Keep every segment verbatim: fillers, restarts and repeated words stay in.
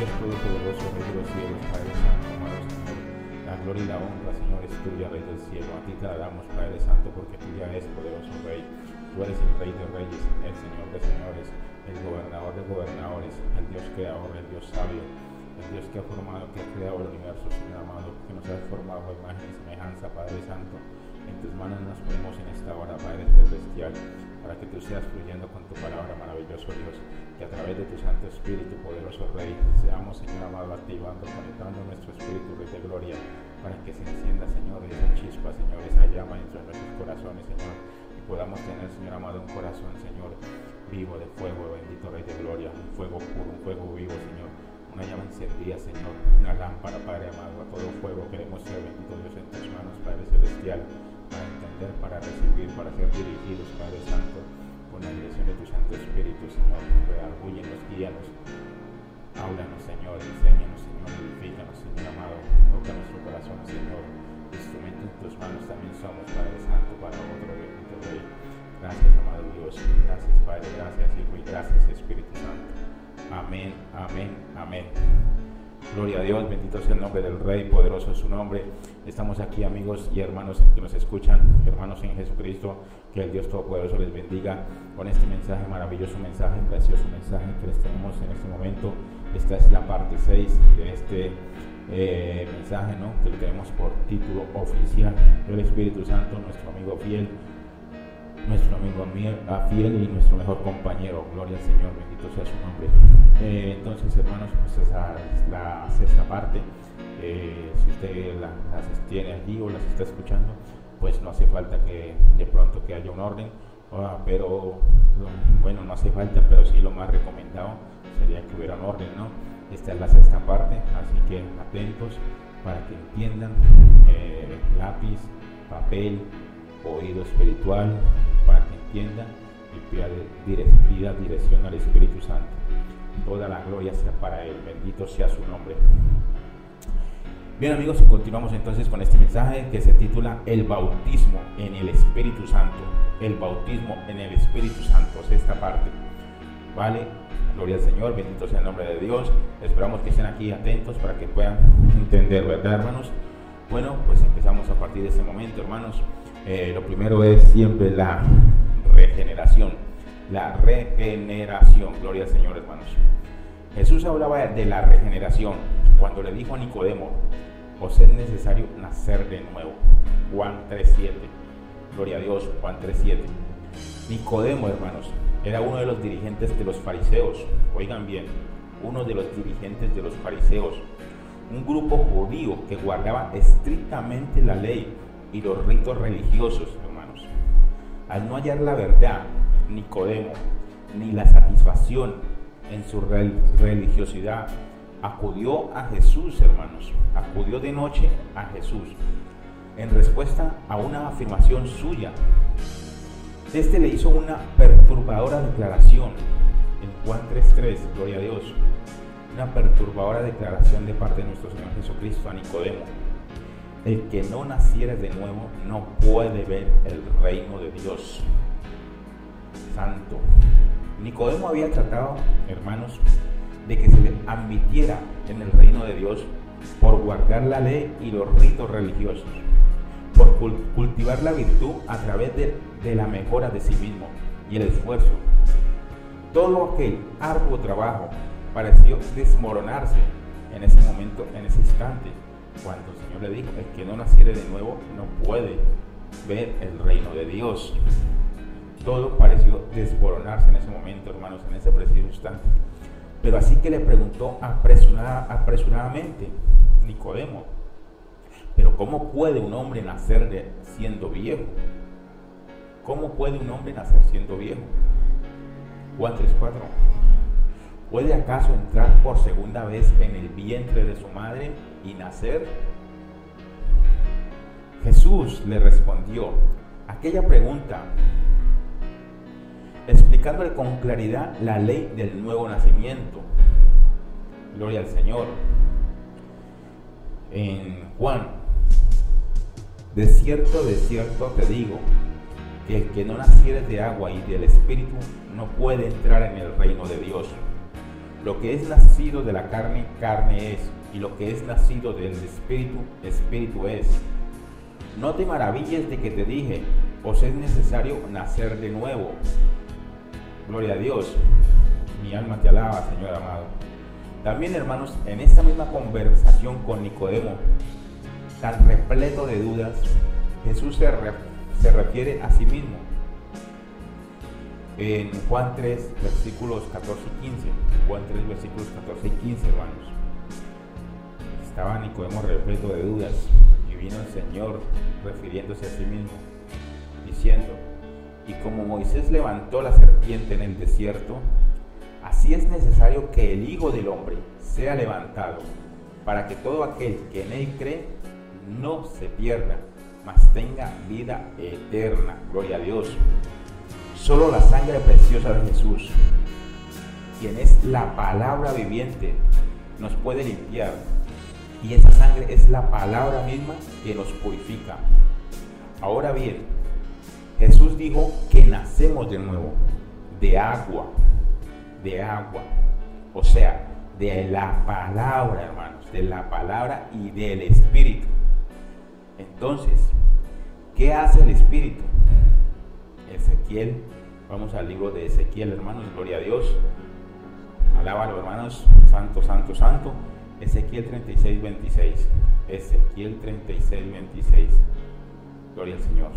Dios Todopoderoso, Rey de los cielos, Padre Santo, amado Señor, la gloria y la honra, Señor, es tuya, Rey del cielo. A ti te la damos, Padre Santo, porque tú ya eres poderoso Rey. Tú eres el Rey de reyes, el Señor de señores, el gobernador de gobernadores, el Dios creador, el Dios sabio, el Dios que ha formado, que ha creado el universo, Señor amado, que nos ha formado a imagen y semejanza, Padre Santo. En tus manos nos ponemos en esta hora, Padre Celestial, para que tú seas fluyendo con tu palabra, maravilloso Dios, que a través de tu Santo Espíritu, poderoso Rey, seamos, Señor amado, activando, conectando nuestro Espíritu, Rey de gloria, para que se encienda, Señor, esa chispa, Señor, esa llama dentro de nuestros corazones, Señor, y podamos tener, Señor amado, un corazón, Señor, vivo de fuego, bendito Rey de gloria, un fuego puro, un fuego vivo, Señor, una llama encendida, Señor, una lámpara, Padre amado, a todo fuego. Queremos ser, bendito Dios, en tus manos, Padre Celestial, para entender, para recibir, para ser dirigidos, Padre Santo, con la dirección de tu Santo Espíritu, Señor. Redargúyenos, guíanos, háblanos, Señor, enséñanos, Señor, edifícanos, Señor amado, toca nuestro corazón, Señor. Instrumento en tus manos también somos, Padre Santo, para otro, bendito Rey. Gracias, amado Dios, gracias, Padre, gracias, Hijo, y gracias, Espíritu Santo. Amén, amén, amén. Gloria a Dios, bendito sea el nombre del Rey, poderoso es su nombre. Estamos aquí, amigos y hermanos que nos escuchan, hermanos en Jesucristo, que el Dios Todopoderoso les bendiga con este mensaje, maravilloso mensaje, precioso mensaje que les tenemos en este momento. Esta es la parte seis de este eh, mensaje, ¿no?, que lo tenemos por título oficial. El Espíritu Santo, nuestro amigo fiel, nuestro amigo fiel y nuestro mejor compañero. Gloria al Señor, bendito sea su nombre. Eh, entonces, hermanos, pues esa es la sexta parte. Eh, si usted la, las tiene allí o las está escuchando, pues no hace falta que de pronto que haya un orden, uh, pero bueno, no hace falta, pero sí lo más recomendado sería que hubiera un orden, ¿no? Esta es la sexta parte, así que atentos para que entiendan. Eh, lápiz, papel, oído espiritual, para que entiendan y pida, pida dirección al Espíritu Santo. Toda la gloria sea para Él, bendito sea su nombre. Bien, amigos, y continuamos entonces con este mensaje que se titula El bautismo en el Espíritu Santo. El bautismo en el Espíritu Santo, es esta parte, ¿vale? Gloria al Señor, bendito sea el nombre de Dios. Esperamos que estén aquí atentos para que puedan entender, ¿verdad, hermanos? Bueno, pues empezamos a partir de este momento, hermanos. Eh, lo primero es siempre la regeneración, la regeneración, gloria al Señor, hermanos. Jesús hablaba de la regeneración cuando le dijo a Nicodemo: os es necesario nacer de nuevo. Juan tres siete, gloria a Dios, Juan tres siete. Nicodemo, hermanos, era uno de los dirigentes de los fariseos. Oigan bien, uno de los dirigentes de los fariseos, un grupo judío que guardaba estrictamente la ley y los ritos religiosos, hermanos. Al no hallar la verdad, Nicodemo, ni la satisfacción en su religiosidad, acudió a Jesús, hermanos. Acudió de noche a Jesús en respuesta a una afirmación suya. Este le hizo una perturbadora declaración en Juan tres tres, gloria a Dios. Una perturbadora declaración de parte de nuestro Señor Jesucristo a Nicodemo: el que no naciere de nuevo no puede ver el reino de Dios. Santo. Nicodemo había tratado, hermanos, de que se le admitiera en el reino de Dios por guardar la ley y los ritos religiosos, por cultivar la virtud a través de, de la mejora de sí mismo y el esfuerzo. Todo aquel arduo trabajo pareció desmoronarse en ese momento, en ese instante, cuando el Señor le dijo: el que no naciere de nuevo no puede ver el reino de Dios. Todo pareció desmoronarse en ese momento, hermanos, en ese preciso instante. Pero así que le preguntó apresurada, apresuradamente Nicodemo: pero ¿cómo puede un hombre nacer de, siendo viejo? ¿Cómo puede un hombre nacer siendo viejo? Juan tres cuatro. ¿Puede acaso entrar por segunda vez en el vientre de su madre y nacer? Jesús le respondió aquella pregunta, explicándole con claridad la ley del nuevo nacimiento. Gloria al Señor. En Juan: de cierto, de cierto te digo, que el que no naciere de agua y del Espíritu no puede entrar en el reino de Dios. lo que es nacido de la carne, carne es, y lo que es nacido del espíritu, espíritu es. No te maravilles de que te dije, os es necesario nacer de nuevo. Gloria a Dios. Mi alma te alaba, Señor amado. También, hermanos, en esta misma conversación con Nicodemo, tan repleto de dudas, Jesús se, re, se refiere a sí mismo. En Juan tres, versículos catorce y quince. Juan tres, versículos catorce y quince, hermanos. Estaba Nicodemo repleto de dudas y vino el Señor refiriéndose a sí mismo, diciendo: y como Moisés levantó la serpiente en el desierto, así es necesario que el Hijo del Hombre sea levantado, para que todo aquel que en él cree no se pierda, mas tenga vida eterna. Gloria a Dios. Solo la sangre preciosa de Jesús, quien es la palabra viviente, nos puede limpiar. Y esa sangre es la palabra misma que nos purifica. Ahora bien, Jesús dijo que nacemos de nuevo, de agua, de agua, o sea, de la palabra, hermanos, de la palabra y del Espíritu. Entonces, ¿qué hace el Espíritu? Ezequiel, vamos al libro de Ezequiel, hermanos, gloria a Dios. Alábalo, hermanos, santo, santo, santo. Ezequiel treinta y seis, veintiséis. Ezequiel treinta y seis, veintiséis. Gloria al Señor.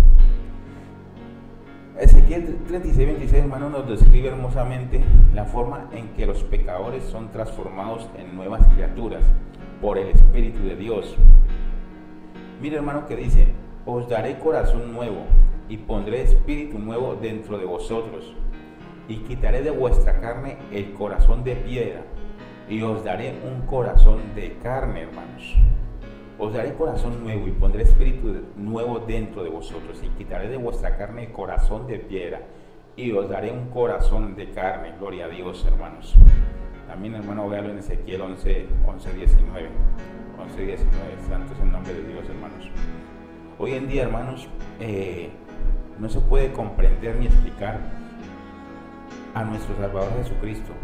Ezequiel treinta y seis, veintiséis, hermano, nos describe hermosamente la forma en que los pecadores son transformados en nuevas criaturas por el Espíritu de Dios. Mire, hermano, que dice: os daré corazón nuevo y pondré espíritu nuevo dentro de vosotros, y quitaré de vuestra carne el corazón de piedra, y os daré un corazón de carne, hermanos. Os daré corazón nuevo y pondré espíritu nuevo dentro de vosotros, y quitaré de vuestra carne el corazón de piedra, y os daré un corazón de carne. Gloria a Dios, hermanos. También, hermano, véalo en Ezequiel once, once, diecinueve. once, diecinueve. Santo es el nombre de Dios, hermanos. Hoy en día, hermanos, eh, no se puede comprender ni explicar a nuestro Salvador Jesucristo,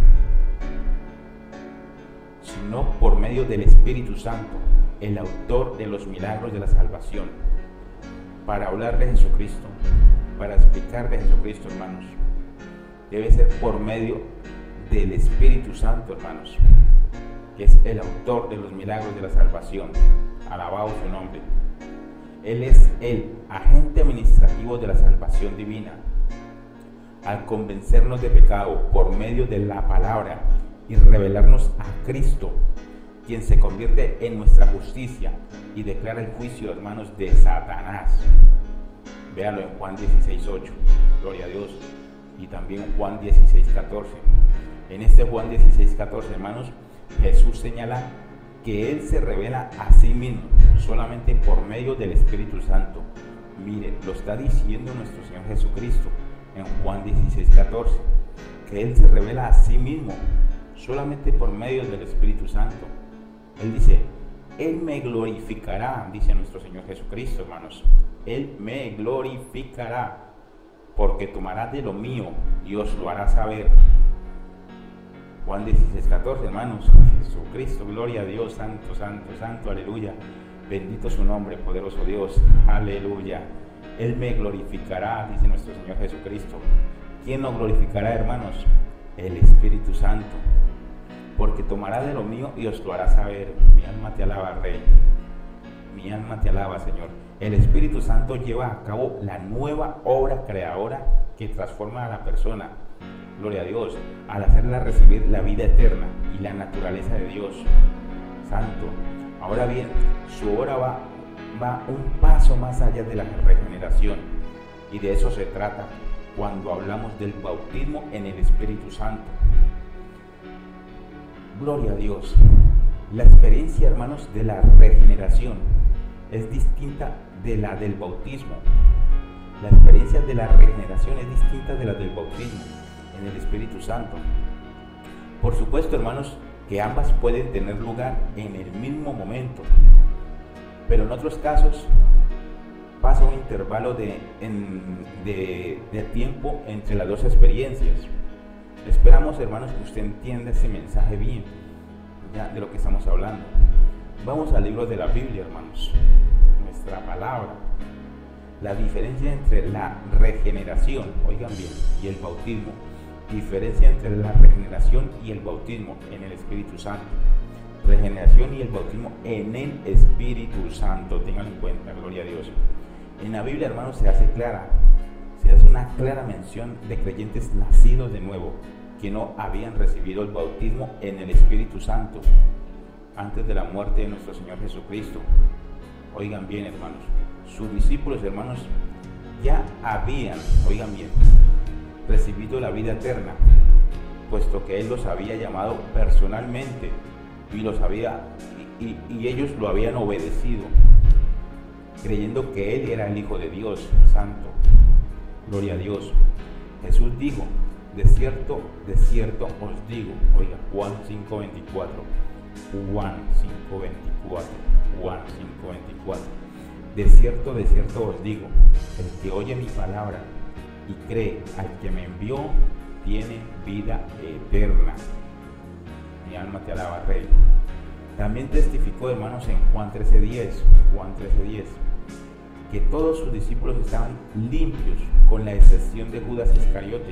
sino por medio del Espíritu Santo, el autor de los milagros de la salvación. Para hablar de Jesucristo, para explicar de Jesucristo, hermanos, debe ser por medio del Espíritu Santo, hermanos, que es el autor de los milagros de la salvación. Alabado su nombre. Él es el agente administrativo de la salvación divina. Al convencernos de pecado por medio de la palabra y revelarnos a Cristo, quien se convierte en nuestra justicia y declara el juicio, hermanos, de Satanás. Véalo en Juan dieciséis, ocho. Gloria a Dios. Y también Juan dieciséis, catorce. En este Juan dieciséis, catorce, hermanos, Jesús señala que Él se revela a sí mismo solamente por medio del Espíritu Santo. Mire, lo está diciendo nuestro Señor Jesucristo en Juan dieciséis, catorce, que Él se revela a sí mismo solamente por medio del Espíritu Santo. Él dice: Él me glorificará, dice nuestro Señor Jesucristo, hermanos. Él me glorificará, porque tomará de lo mío y os lo hará saber. Juan dieciséis, catorce, hermanos. Jesucristo, gloria a Dios, santo, santo, santo, aleluya. Bendito su nombre, poderoso Dios, aleluya. Él me glorificará, dice nuestro Señor Jesucristo. ¿Quién nos glorificará, hermanos? El Espíritu Santo, porque tomará de lo mío y os lo hará saber. Mi alma te alaba, Rey. Mi alma te alaba, Señor. El Espíritu Santo lleva a cabo la nueva obra creadora que transforma a la persona. Gloria a Dios, al hacerla recibir la vida eterna y la naturaleza de Dios. Santo. Ahora bien, su obra va, va un paso más allá de la regeneración, y de eso se trata cuando hablamos del bautismo en el Espíritu Santo. Gloria a Dios. La experiencia, hermanos, de la regeneración es distinta de la del bautismo. La experiencia de la regeneración es distinta de la del bautismo en el Espíritu Santo. Por supuesto, hermanos, que ambas pueden tener lugar en el mismo momento, pero en otros casos pasa un intervalo de, en, de, de tiempo entre las dos experiencias. Esperamos, hermanos, que usted entienda este mensaje bien, ya de lo que estamos hablando. Vamos al libro de la Biblia, hermanos, nuestra palabra. La diferencia entre la regeneración, oigan bien, y el bautismo. Diferencia entre la regeneración y el bautismo en el Espíritu Santo. Regeneración y el bautismo en el Espíritu Santo, ténganlo en cuenta, gloria a Dios. En la Biblia, hermanos, se hace clara, se hace una clara mención de creyentes nacidos de nuevo, que no habían recibido el bautismo en el Espíritu Santo antes de la muerte de nuestro Señor Jesucristo. Oigan bien, hermanos, sus discípulos, hermanos, ya habían, oigan bien, recibido la vida eterna, puesto que Él los había llamado personalmente y los había y, y, y ellos lo habían obedecido, creyendo que Él era el Hijo de Dios Santo. Gloria a Dios. Jesús dijo: de cierto, de cierto os digo. Oiga, Juan cinco veinticuatro. Juan cinco veinticuatro. Juan cinco veinticuatro. De cierto, de cierto os digo, el que oye mi palabra y cree al que me envió, tiene vida eterna. Mi alma te alaba, Rey. También testificó, hermanos, en Juan trece diez. Juan trece diez. Que todos sus discípulos estaban limpios, con la excepción de Judas Iscariote.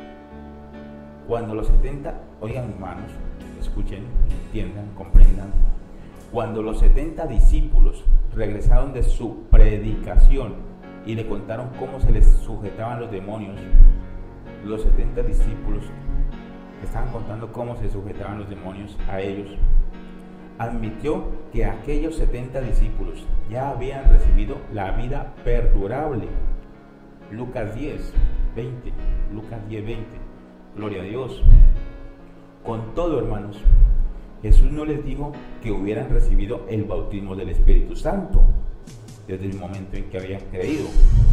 Cuando los setenta, oigan, hermanos, escuchen, entiendan, comprendan. Cuando los setenta discípulos regresaron de su predicación y le contaron cómo se les sujetaban los demonios, los setenta discípulos estaban contando cómo se sujetaban los demonios a ellos. Admitió que aquellos setenta discípulos ya habían recibido la vida perdurable. Lucas diez, veinte. Lucas diez, veinte. Gloria a Dios. Con todo, hermanos, Jesús no les dijo que hubieran recibido el bautismo del Espíritu Santo desde el momento en que habían creído.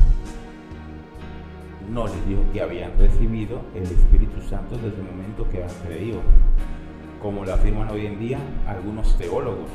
No les dijo que habían recibido el Espíritu Santo desde el momento que habían creído, como lo afirman hoy en día algunos teólogos.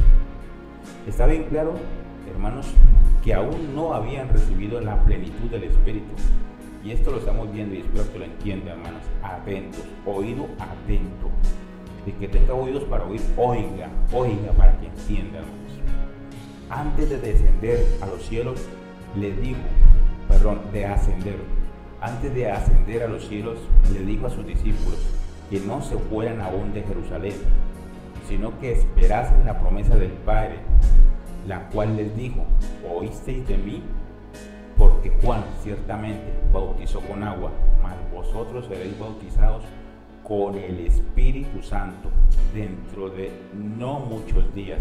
Está bien claro, hermanos, que aún no habían recibido la plenitud del Espíritu. Y esto lo estamos viendo y espero que lo entiendan, hermanos. Atentos, oído atento. El que tenga oídos para oír, oiga, oiga para que entienda, hermanos. Antes de descender a los cielos, le dijo, perdón, de ascender. Antes de ascender a los cielos, le dijo a sus discípulos que no se fueran aún de Jerusalén, sino que esperasen la promesa del Padre, la cual les dijo: oísteis de mí, porque Juan ciertamente bautizó con agua, mas vosotros seréis bautizados con el Espíritu Santo dentro de no muchos días.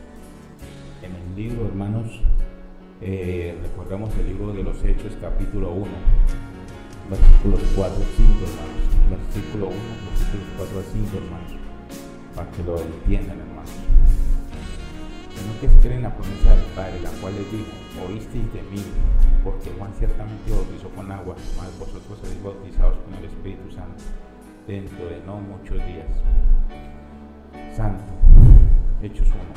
En el libro, hermanos, eh, recordamos el libro de los Hechos, capítulo uno, versículos cuatro y cinco, hermanos. Versículo uno, versículos cuatro a cinco, hermanos, para que lo entiendan, hermanos. Sino que esperen la promesa del Padre, la cual les dijo: oísteis de mí, porque Juan ciertamente bautizó con agua, mas vosotros seréis bautizados con el Espíritu Santo dentro de no muchos días. Santo. Hechos uno,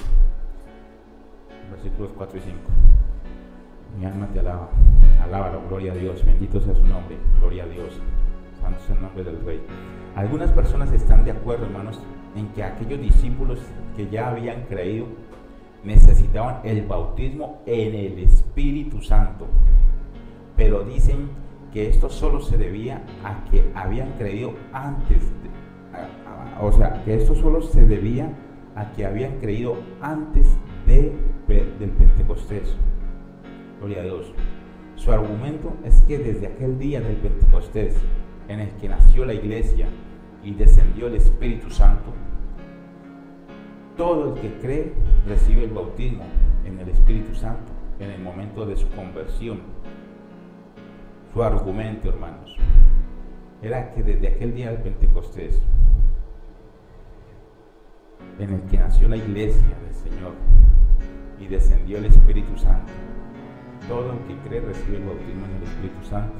versículos cuatro y cinco. Mi alma te alaba, alábalo, gloria a Dios, bendito sea su nombre, gloria a Dios, santo es el nombre del Rey. Algunas personas están de acuerdo, hermanos, en que aquellos discípulos que ya habían creído necesitaban el bautismo en el Espíritu Santo, pero dicen que esto solo se debía a que habían creído antes, de, a, a, o sea, que esto solo se debía a que habían creído antes de, del Pentecostés. Gloria a Dios. Su argumento es que desde aquel día del Pentecostés, en el que nació la iglesia y descendió el Espíritu Santo, todo el que cree recibe el bautismo en el Espíritu Santo en el momento de su conversión. Su argumento, hermanos, era que desde aquel día del Pentecostés, en el que nació la iglesia del Señor y descendió el Espíritu Santo, todo el que cree recibe el bautismo en el Espíritu Santo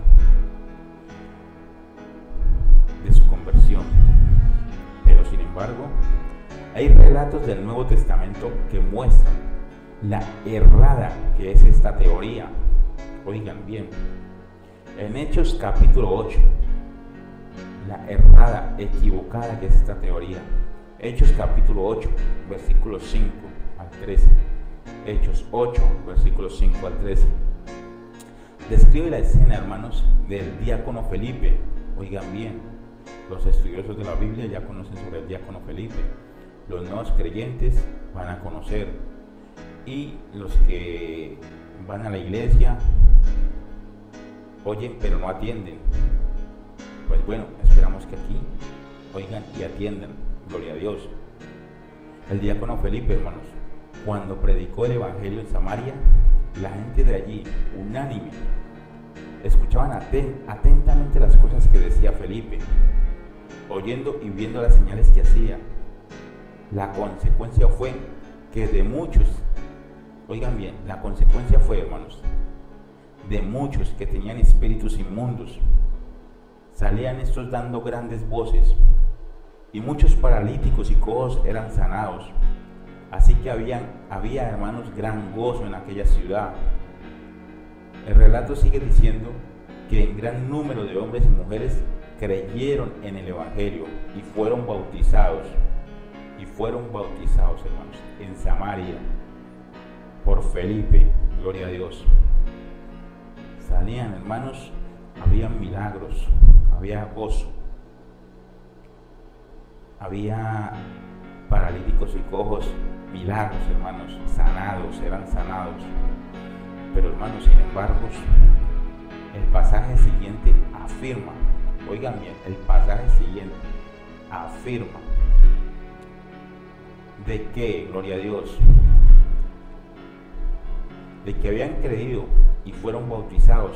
de su conversión. Pero sin embargo, hay relatos del Nuevo Testamento que muestran la errada que es esta teoría. Oigan bien, en Hechos capítulo ocho, la errada, equivocada que es esta teoría. Hechos capítulo ocho, versículos cinco al trece. Hechos ocho, versículos cinco al trece. Describe la escena, hermanos, del diácono Felipe. Oigan bien, los estudiosos de la Biblia ya conocen sobre el diácono Felipe. Los nuevos creyentes van a conocer. Y los que van a la iglesia oyen pero no atienden. Pues bueno, esperamos que aquí oigan y atiendan. Gloria a Dios. El diácono Felipe, hermanos, cuando predicó el evangelio en Samaria, la gente de allí, unánime, escuchaban atent- atentamente las cosas que decía Felipe, oyendo y viendo las señales que hacía. La consecuencia fue que de muchos, oigan bien, la consecuencia fue, hermanos, de muchos que tenían espíritus inmundos, salían estos dando grandes voces, y muchos paralíticos y cojos eran sanados. Así que habían, había, hermanos, gran gozo en aquella ciudad. El relato sigue diciendo que en gran número de hombres y mujeres creyeron en el evangelio y fueron bautizados. Y fueron bautizados, hermanos, en Samaria por Felipe. Gloria a Dios. Salían, hermanos, había milagros, había gozo, había paralíticos y cojos, milagros, hermanos, sanados, eran sanados. Pero, hermanos, sin embargo, el pasaje siguiente afirma, oigan bien, el pasaje siguiente afirma de que, gloria a Dios, de que habían creído y fueron bautizados.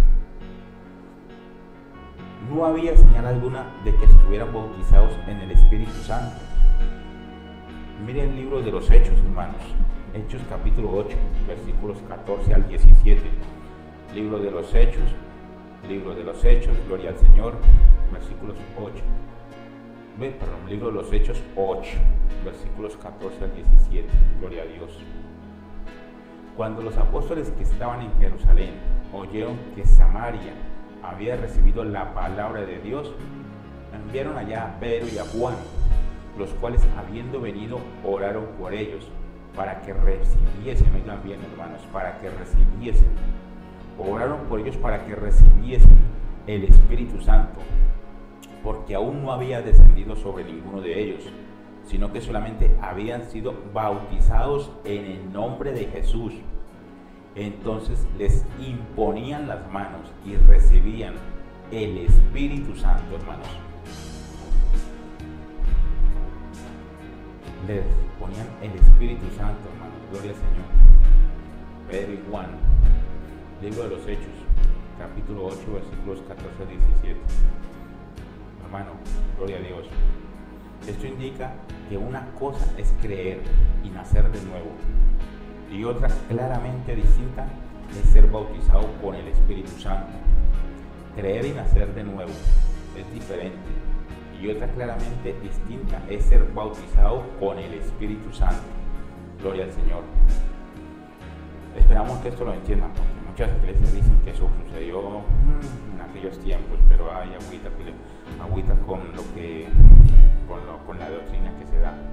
No había señal alguna de que estuvieran bautizados en el Espíritu Santo. Miren el libro de los Hechos, hermanos. Hechos capítulo ocho, versículos catorce al diecisiete. Libro de los Hechos, libro de los Hechos, gloria al Señor, versículos ocho. Ve, perdón, libro de los Hechos ocho, versículos catorce al diecisiete. Gloria a Dios. Cuando los apóstoles que estaban en Jerusalén oyeron que Samaria había recibido la palabra de Dios, enviaron allá a Pedro y a Juan, los cuales, habiendo venido, oraron por ellos para que recibiesen, oigan bien, hermanos, para que recibiesen, oraron por ellos para que recibiesen el Espíritu Santo, porque aún no había descendido sobre ninguno de ellos, sino que solamente habían sido bautizados en el nombre de Jesús. Entonces les imponían las manos y recibían el Espíritu Santo, hermanos. Les ponían el Espíritu Santo, hermanos. Gloria al Señor. Pedro y Juan, libro de los Hechos, capítulo ocho, versículos catorce al diecisiete. Hermano, gloria a Dios. Esto indica que una cosa es creer y nacer de nuevo, y otra claramente distinta es ser bautizado con el Espíritu Santo. Creer y nacer de nuevo es diferente, y otra claramente distinta es ser bautizado con el Espíritu Santo. Gloria al Señor. Esperamos que esto lo entiendan, porque muchas iglesias dicen que eso sucedió en aquellos tiempos, pero hay agüita, agüita con lo que con, lo, con la doctrina que se da.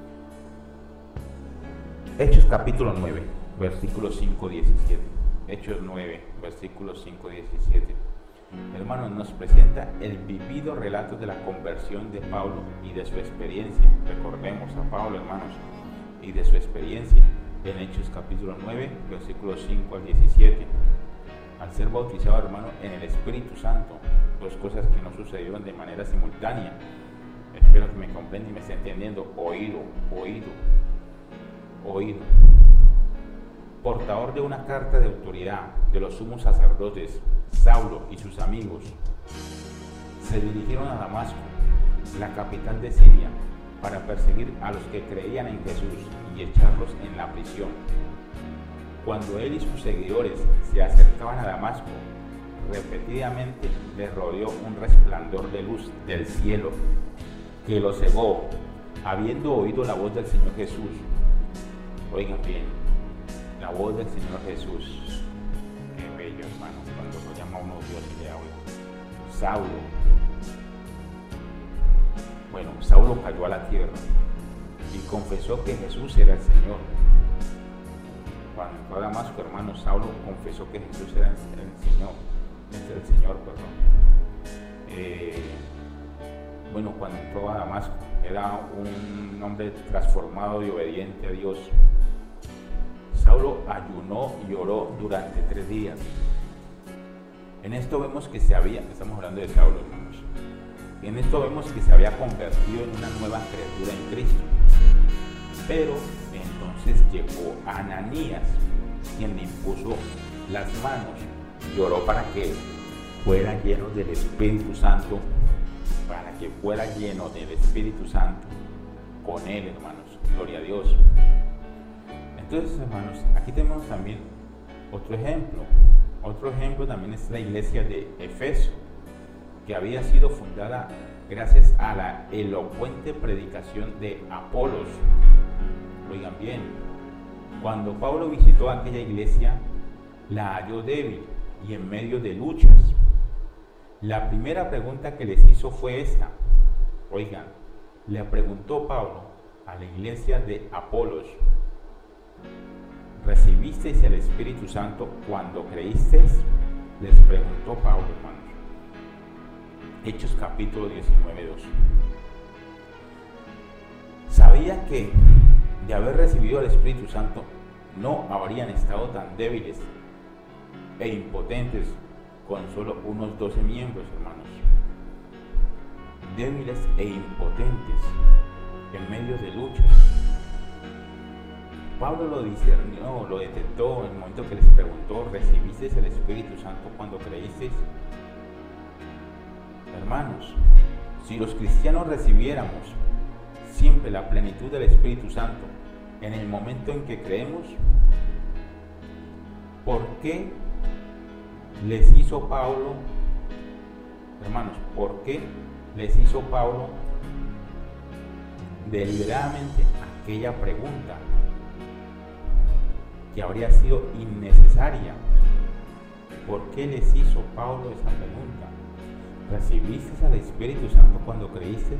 Hechos capítulo nueve, versículos cinco a diecisiete. Hechos nueve, versículos cinco a diecisiete. Hermanos, nos presenta el vivido relato de la conversión de Pablo y de su experiencia. Recordemos a Pablo, hermanos, y de su experiencia en Hechos capítulo nueve, versículos cinco al diecisiete. Al ser bautizado, hermano, en el Espíritu Santo, dos cosas que no sucedieron de manera simultánea. Espero que me comprenda y me esté entendiendo. Oído, oído, oído. Portador de una carta de autoridad de los sumos sacerdotes, Saulo y sus amigos se dirigieron a Damasco, la capital de Siria, para perseguir a los que creían en Jesús y echarlos en la prisión. Cuando él y sus seguidores se acercaban a Damasco, repetidamente les rodeó un resplandor de luz del cielo que los cegó, habiendo oído la voz del Señor Jesús. Oigan bien, la voz del Señor Jesús. Qué bello, hermano, cuando lo llama uno Dios y le habla. Saulo, Bueno, Saulo cayó a la tierra y confesó que Jesús era el Señor. Cuando entró a Damasco, hermano, Saulo confesó que Jesús era el Señor, el Señor, perdón. Eh, bueno, cuando entró a Damasco, era un hombre transformado y obediente a Dios. Saulo ayunó y oró durante tres días. En esto vemos que se había, estamos hablando de Saulo, hermanos. En esto vemos que se había convertido en una nueva criatura en Cristo. Pero entonces llegó Ananías, quien le impuso las manos y oró para que fuera lleno del Espíritu Santo, para que fuera lleno del Espíritu Santo con él, hermanos. Gloria a Dios. Entonces, hermanos, aquí tenemos también otro ejemplo. Otro ejemplo también es la iglesia de Efeso, que había sido fundada gracias a la elocuente predicación de Apolos. Oigan bien, cuando Pablo visitó aquella iglesia, la halló débil y en medio de luchas. La primera pregunta que les hizo fue esta. Oigan, le preguntó Pablo a la iglesia de Apolos: ¿recibisteis el Espíritu Santo cuando creísteis? Les preguntó Pablo, hermanos. Hechos capítulo diecinueve, dos. Sabía que de haber recibido el Espíritu Santo no habrían estado tan débiles e impotentes con solo unos doce miembros, hermanos. Débiles e impotentes en medio de luchas. Pablo lo discernió, lo detectó en el momento que les preguntó: ¿recibisteis el Espíritu Santo cuando creísteis? Hermanos, si los cristianos recibiéramos siempre la plenitud del Espíritu Santo en el momento en que creemos, ¿por qué les hizo Pablo, hermanos, por qué les hizo Pablo deliberadamente aquella pregunta que habría sido innecesaria? ¿Por qué les hizo Pablo esa pregunta? ¿Recibiste al Espíritu Santo cuando creíste?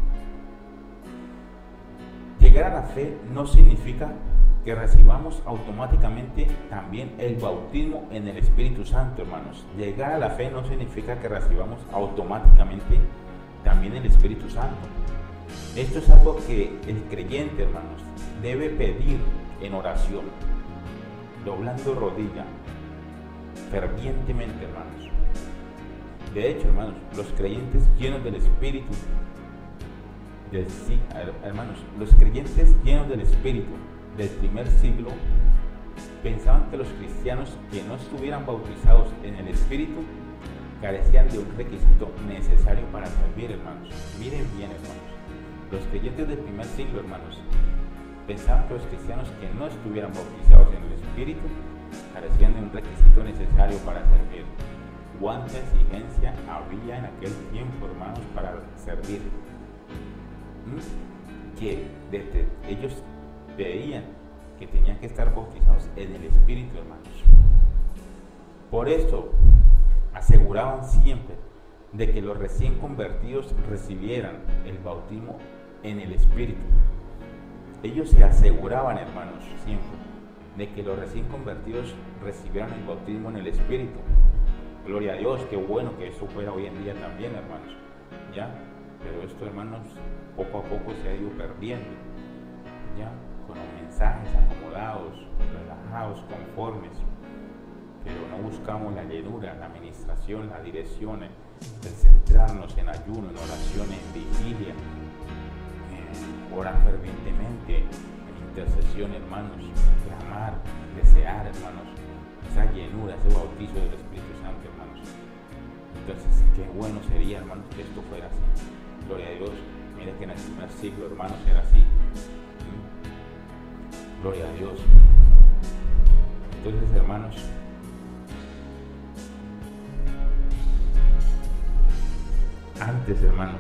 Llegar a la fe no significa que recibamos automáticamente también el bautismo en el Espíritu Santo, hermanos. Llegar a la fe no significa que recibamos automáticamente también el Espíritu Santo. Esto es algo que el creyente, hermanos, debe pedir en oración, doblando rodilla, fervientemente, hermanos. De hecho, hermanos, los creyentes llenos del Espíritu, del, hermanos, los creyentes llenos del Espíritu del primer siglo pensaban que los cristianos que no estuvieran bautizados en el Espíritu carecían de un requisito necesario para servir, hermanos. Miren bien, hermanos, los creyentes del primer siglo, hermanos, pensaban que los cristianos que no estuvieran bautizados en el Espíritu carecían de un requisito necesario para servir. ¿Cuánta exigencia había en aquel tiempo, hermanos, para servir? ¿Mm? Que desde ellos veían que tenían que estar bautizados en el Espíritu, hermanos. Por esto aseguraban siempre de que los recién convertidos recibieran el bautismo en el Espíritu. Ellos se aseguraban, hermanos, siempre de que los recién convertidos recibieran el bautismo en el Espíritu. Gloria a Dios, qué bueno que esto fuera hoy en día también, hermanos. ¿Ya? Pero esto, hermanos, poco a poco se ha ido perdiendo. ¿Ya? Con los mensajes acomodados, relajados, conformes. Pero no buscamos la llenura, la administración, la dirección, el centrarnos en ayuno, en oración, en vigilia, en orar fervientemente, en intercesión, hermanos, clamar, desear, hermanos, esa llenura, ese bautizo del Espíritu Santo, hermanos. Entonces, qué bueno sería, hermanos, que esto fuera así. Gloria a Dios. Mira que en el primer siglo, hermanos, era así. ¿Mm? Gloria a Dios. Entonces, hermanos, antes, hermanos,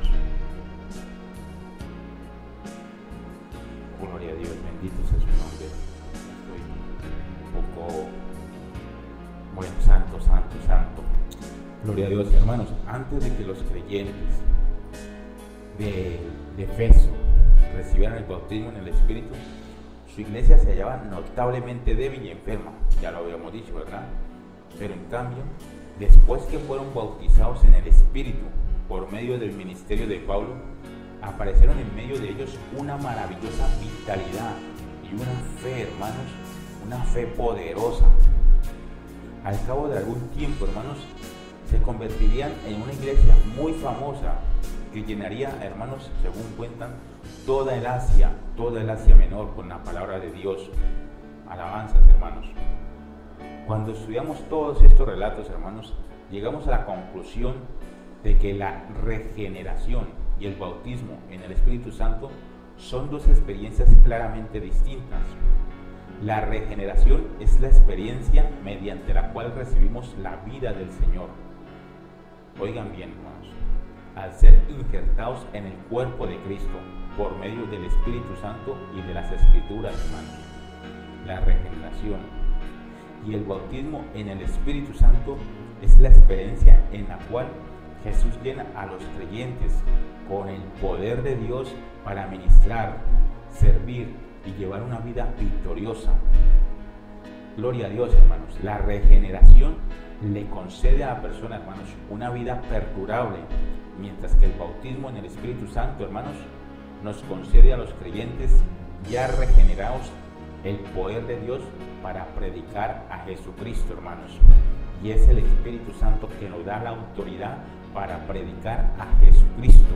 gloria a Dios, bendito sea su nombre. Estoy un poco, bueno, santo, santo, santo. Gloria a Dios, hermanos, antes de que los creyentes de, de Efeso recibieran el bautismo en el Espíritu, su iglesia se hallaba notablemente débil y enferma, ya lo habíamos dicho, ¿verdad? Pero en cambio, después que fueron bautizados en el Espíritu por medio del ministerio de Pablo, aparecieron en medio de ellos una maravillosa vitalidad y una fe, hermanos, una fe poderosa. Al cabo de algún tiempo, hermanos, se convertirían en una iglesia muy famosa que llenaría, hermanos, según cuentan, toda el Asia, toda el Asia Menor con la palabra de Dios. Alabanzas, hermanos. Cuando estudiamos todos estos relatos, hermanos, llegamos a la conclusión de que la regeneración y el bautismo en el Espíritu Santo son dos experiencias claramente distintas. La regeneración es la experiencia mediante la cual recibimos la vida del Señor. Oigan bien, hermanos, al ser injertados en el cuerpo de Cristo por medio del Espíritu Santo y de las Escrituras, hermanos. La regeneración y el bautismo en el Espíritu Santo es la experiencia en la cual Jesús llena a los creyentes con el poder de Dios para ministrar, servir y llevar una vida victoriosa. Gloria a Dios, hermanos. La regeneración le concede a la persona, hermanos, una vida perdurable, mientras que el bautismo en el Espíritu Santo, hermanos, nos concede a los creyentes ya regenerados el poder de Dios para predicar a Jesucristo, hermanos. Y es el Espíritu Santo que nos da la autoridad para predicar a Jesucristo.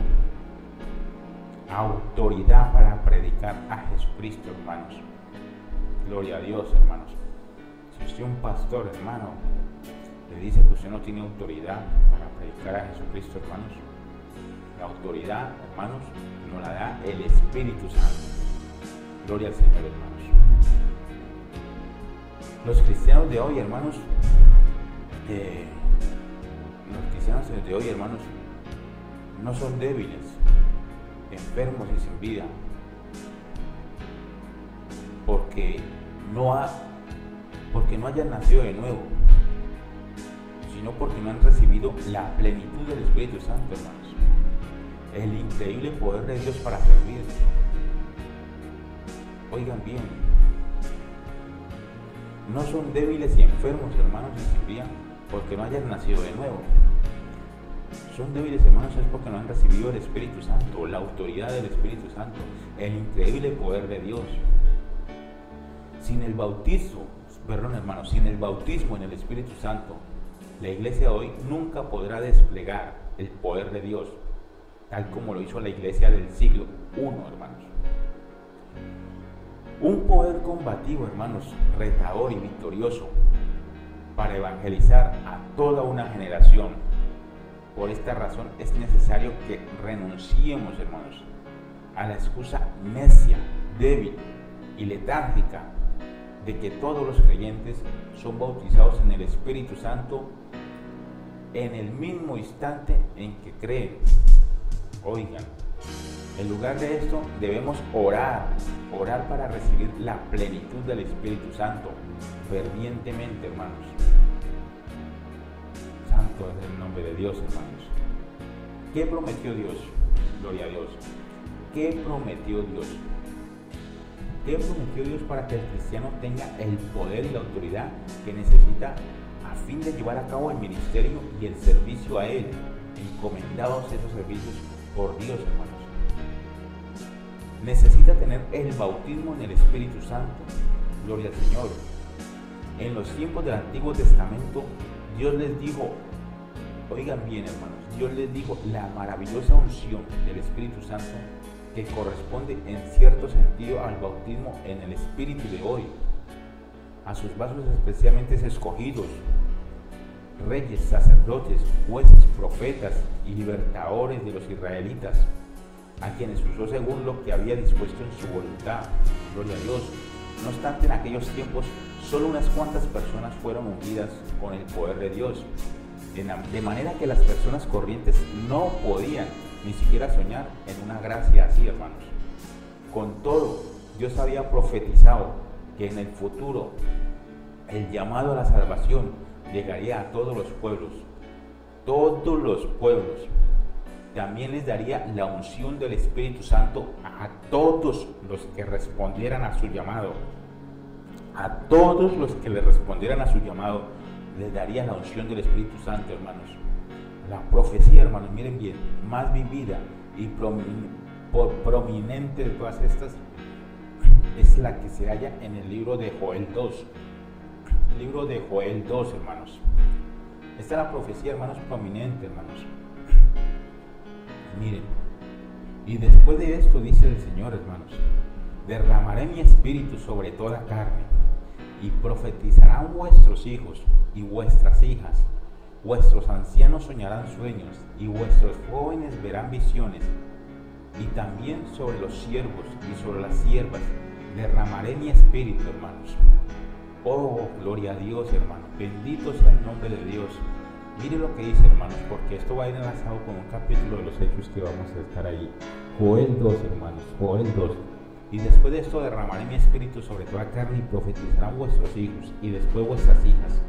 Autoridad para predicar a Jesucristo, hermanos. Gloria a Dios, hermanos. Si usted es un pastor, hermano, le dice que usted no tiene autoridad para predicar a Jesucristo, hermanos, la autoridad, hermanos, nos la da el Espíritu Santo. Gloria al Señor, hermanos. Los cristianos de hoy, hermanos, eh, los cristianos de hoy, hermanos, no son débiles, enfermos y sin vida, porque no, ha, porque no hayan nacido de nuevo, sino porque no han recibido la plenitud del Espíritu Santo, hermanos. El increíble poder de Dios para servir. Oigan bien, no son débiles y enfermos, hermanos, y sin vida, porque no hayan nacido de nuevo. Son débiles, hermanos, es porque no han recibido el Espíritu Santo, la autoridad del Espíritu Santo, el increíble poder de Dios. Sin el bautismo, perdón, hermanos, sin el bautismo en el Espíritu Santo, la iglesia de hoy nunca podrá desplegar el poder de Dios, tal como lo hizo la iglesia del siglo primero, hermanos. Un poder combativo, hermanos, retador y victorioso para evangelizar a toda una generación. Por esta razón es necesario que renunciemos, hermanos, a la excusa necia, débil y letárgica de que todos los creyentes son bautizados en el Espíritu Santo en el mismo instante en que creen. Oigan, en lugar de esto debemos orar, orar para recibir la plenitud del Espíritu Santo, fervientemente, hermanos. Santo es el nombre de Dios, hermanos. ¿Qué prometió Dios? Gloria a Dios. ¿Qué prometió Dios? ¿Qué prometió Dios para que el cristiano tenga el poder y la autoridad que necesita a fin de llevar a cabo el ministerio y el servicio a Él, encomendados esos servicios por Dios, hermanos? Necesita tener el bautismo en el Espíritu Santo. Gloria al Señor. En los tiempos del Antiguo Testamento, Dios les dijo, oigan bien, hermanos, Dios les dijo la maravillosa unción del Espíritu Santo que corresponde en cierto sentido al bautismo en el Espíritu de hoy, a sus vasos especialmente escogidos, reyes, sacerdotes, jueces, profetas y libertadores de los israelitas, a quienes usó según lo que había dispuesto en su voluntad. Gloria a Dios. No obstante, en aquellos tiempos solo unas cuantas personas fueron ungidas con el poder de Dios, de manera que las personas corrientes no podían ni siquiera soñar en una gracia así, hermanos. Con todo, Dios había profetizado que en el futuro el llamado a la salvación llegaría a todos los pueblos, todos los pueblos. también les daría la unción del Espíritu Santo a todos los que respondieran a su llamado. A todos los que le respondieran a su llamado, les daría la unción del Espíritu Santo, hermanos. La profecía, hermanos, miren bien, más vivida y prominente de todas estas es la que se halla en el libro de Joel dos. El libro de Joel dos, hermanos. Esta es la profecía, hermanos, prominente, hermanos. Miren, y después de esto dice el Señor, hermanos, derramaré mi espíritu sobre toda carne, y profetizarán vuestros hijos y vuestras hijas, vuestros ancianos soñarán sueños, y vuestros jóvenes verán visiones, y también sobre los siervos y sobre las siervas derramaré mi espíritu, hermanos. Oh, gloria a Dios, hermanos, bendito sea el nombre de Dios. Mire lo que dice, hermanos, porque esto va a ir enlazado con un capítulo de los Hechos que vamos a estar ahí. Joel dos, hermanos, Joel dos. Y después de esto derramaré mi espíritu sobre toda carne y profetizarán vuestros hijos y después vuestras hijas.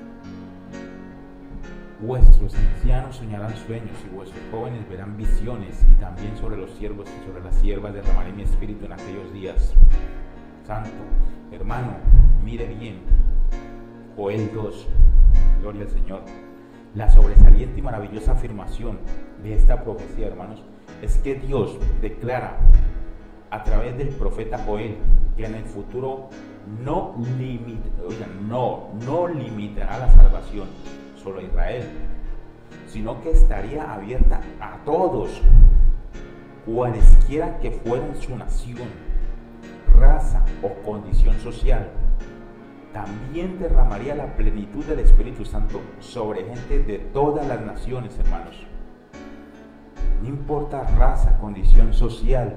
Vuestros ancianos soñarán sueños y vuestros jóvenes verán visiones, y también sobre los siervos y sobre las siervas derramaré mi espíritu en aquellos días. Santo, hermano, mire bien. Joel dos, gloria al Señor. La sobresaliente y maravillosa afirmación de esta profecía, hermanos, es que Dios declara a través del profeta Joel que en el futuro no, limita, oigan, no, no limitará la salvación solo a Israel, sino que estaría abierta a todos, cualesquiera que fueran su nación, raza o condición social. También derramaría la plenitud del Espíritu Santo sobre gente de todas las naciones, hermanos. No importa raza, condición social.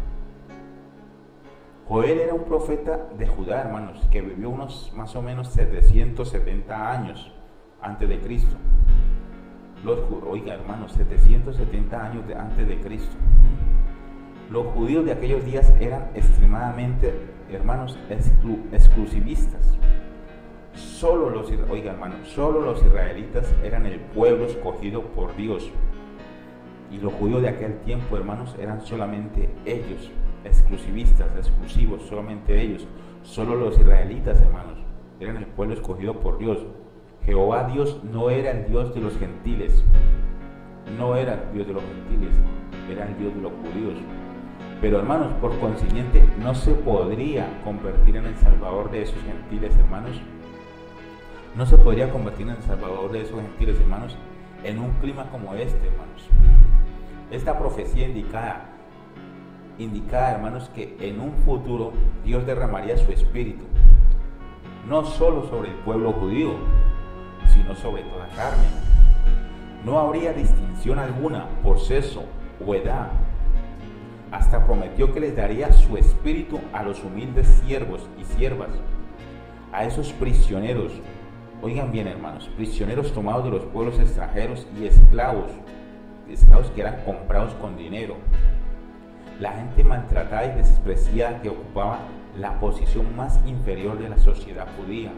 Joel era un profeta de Judá, hermanos, que vivió unos más o menos setecientos setenta años antes de Cristo. Los, oiga, hermanos, setecientos setenta años de, antes de Cristo. Los judíos de aquellos días eran extremadamente, hermanos, exclu, exclusivistas. Solo los, oiga, hermanos, solo los israelitas eran el pueblo escogido por Dios. Y los judíos de aquel tiempo, hermanos, eran solamente ellos, exclusivistas, exclusivos, solamente ellos. Solo los israelitas, hermanos, eran el pueblo escogido por Dios. Jehová Dios no era el Dios de los gentiles, no era el Dios de los gentiles, era el Dios de los judíos. Pero, hermanos, por consiguiente, no se podría convertir en el salvador de esos gentiles, hermanos. No se podría convertir en el salvador de esos gentiles, hermanos, en un clima como este, hermanos. Esta profecía indicada, indicada, hermanos, que en un futuro Dios derramaría su espíritu, no solo sobre el pueblo judío, sino sobre toda carne. No habría distinción alguna por sexo o edad. Hasta prometió que les daría su espíritu a los humildes siervos y siervas, a esos prisioneros. Oigan bien, hermanos, prisioneros tomados de los pueblos extranjeros y esclavos, esclavos que eran comprados con dinero. La gente maltratada y despreciada que ocupaba la posición más inferior de la sociedad judía.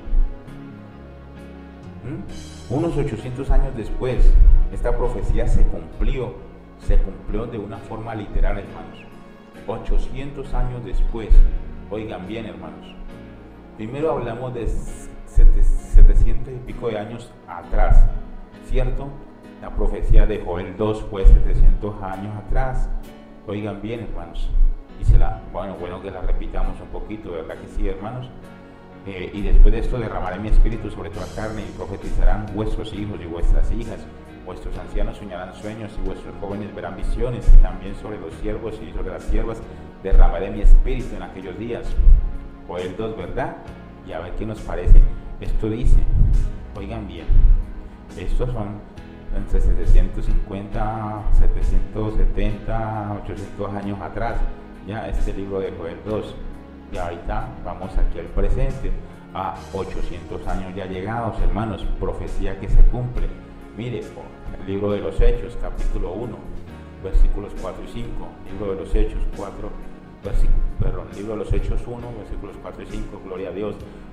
¿Mm? Unos ochocientos años después, esta profecía se cumplió, se cumplió de una forma literal, hermanos. ochocientos años después, oigan bien, hermanos. Primero hablamos de setecientos y pico de años atrás, ¿cierto? La profecía de Joel dos fue setecientos años atrás. Oigan bien, hermanos. Y se la, bueno, bueno que la repitamos un poquito, ¿verdad que sí, hermanos? Eh, y después de esto derramaré mi espíritu sobre toda carne y profetizarán vuestros hijos y vuestras hijas. Vuestros ancianos soñarán sueños y vuestros jóvenes verán visiones, y también sobre los siervos y sobre las siervas derramaré mi espíritu en aquellos días. Joel dos, ¿verdad? Y a ver qué nos parece. Esto dice, oigan bien, estos son entre setecientos cincuenta, setecientos setenta, ochocientos años atrás, ya este libro de Joel dos. Y ahorita vamos aquí al presente, a ochocientos años ya llegados, hermanos, profecía que se cumple. Mire, el libro de los Hechos, capítulo uno, versículos cuatro y cinco, libro de los Hechos cuatro, versículos, perdón, libro de los Hechos uno, versículos cuatro y cinco, gloria a Dios.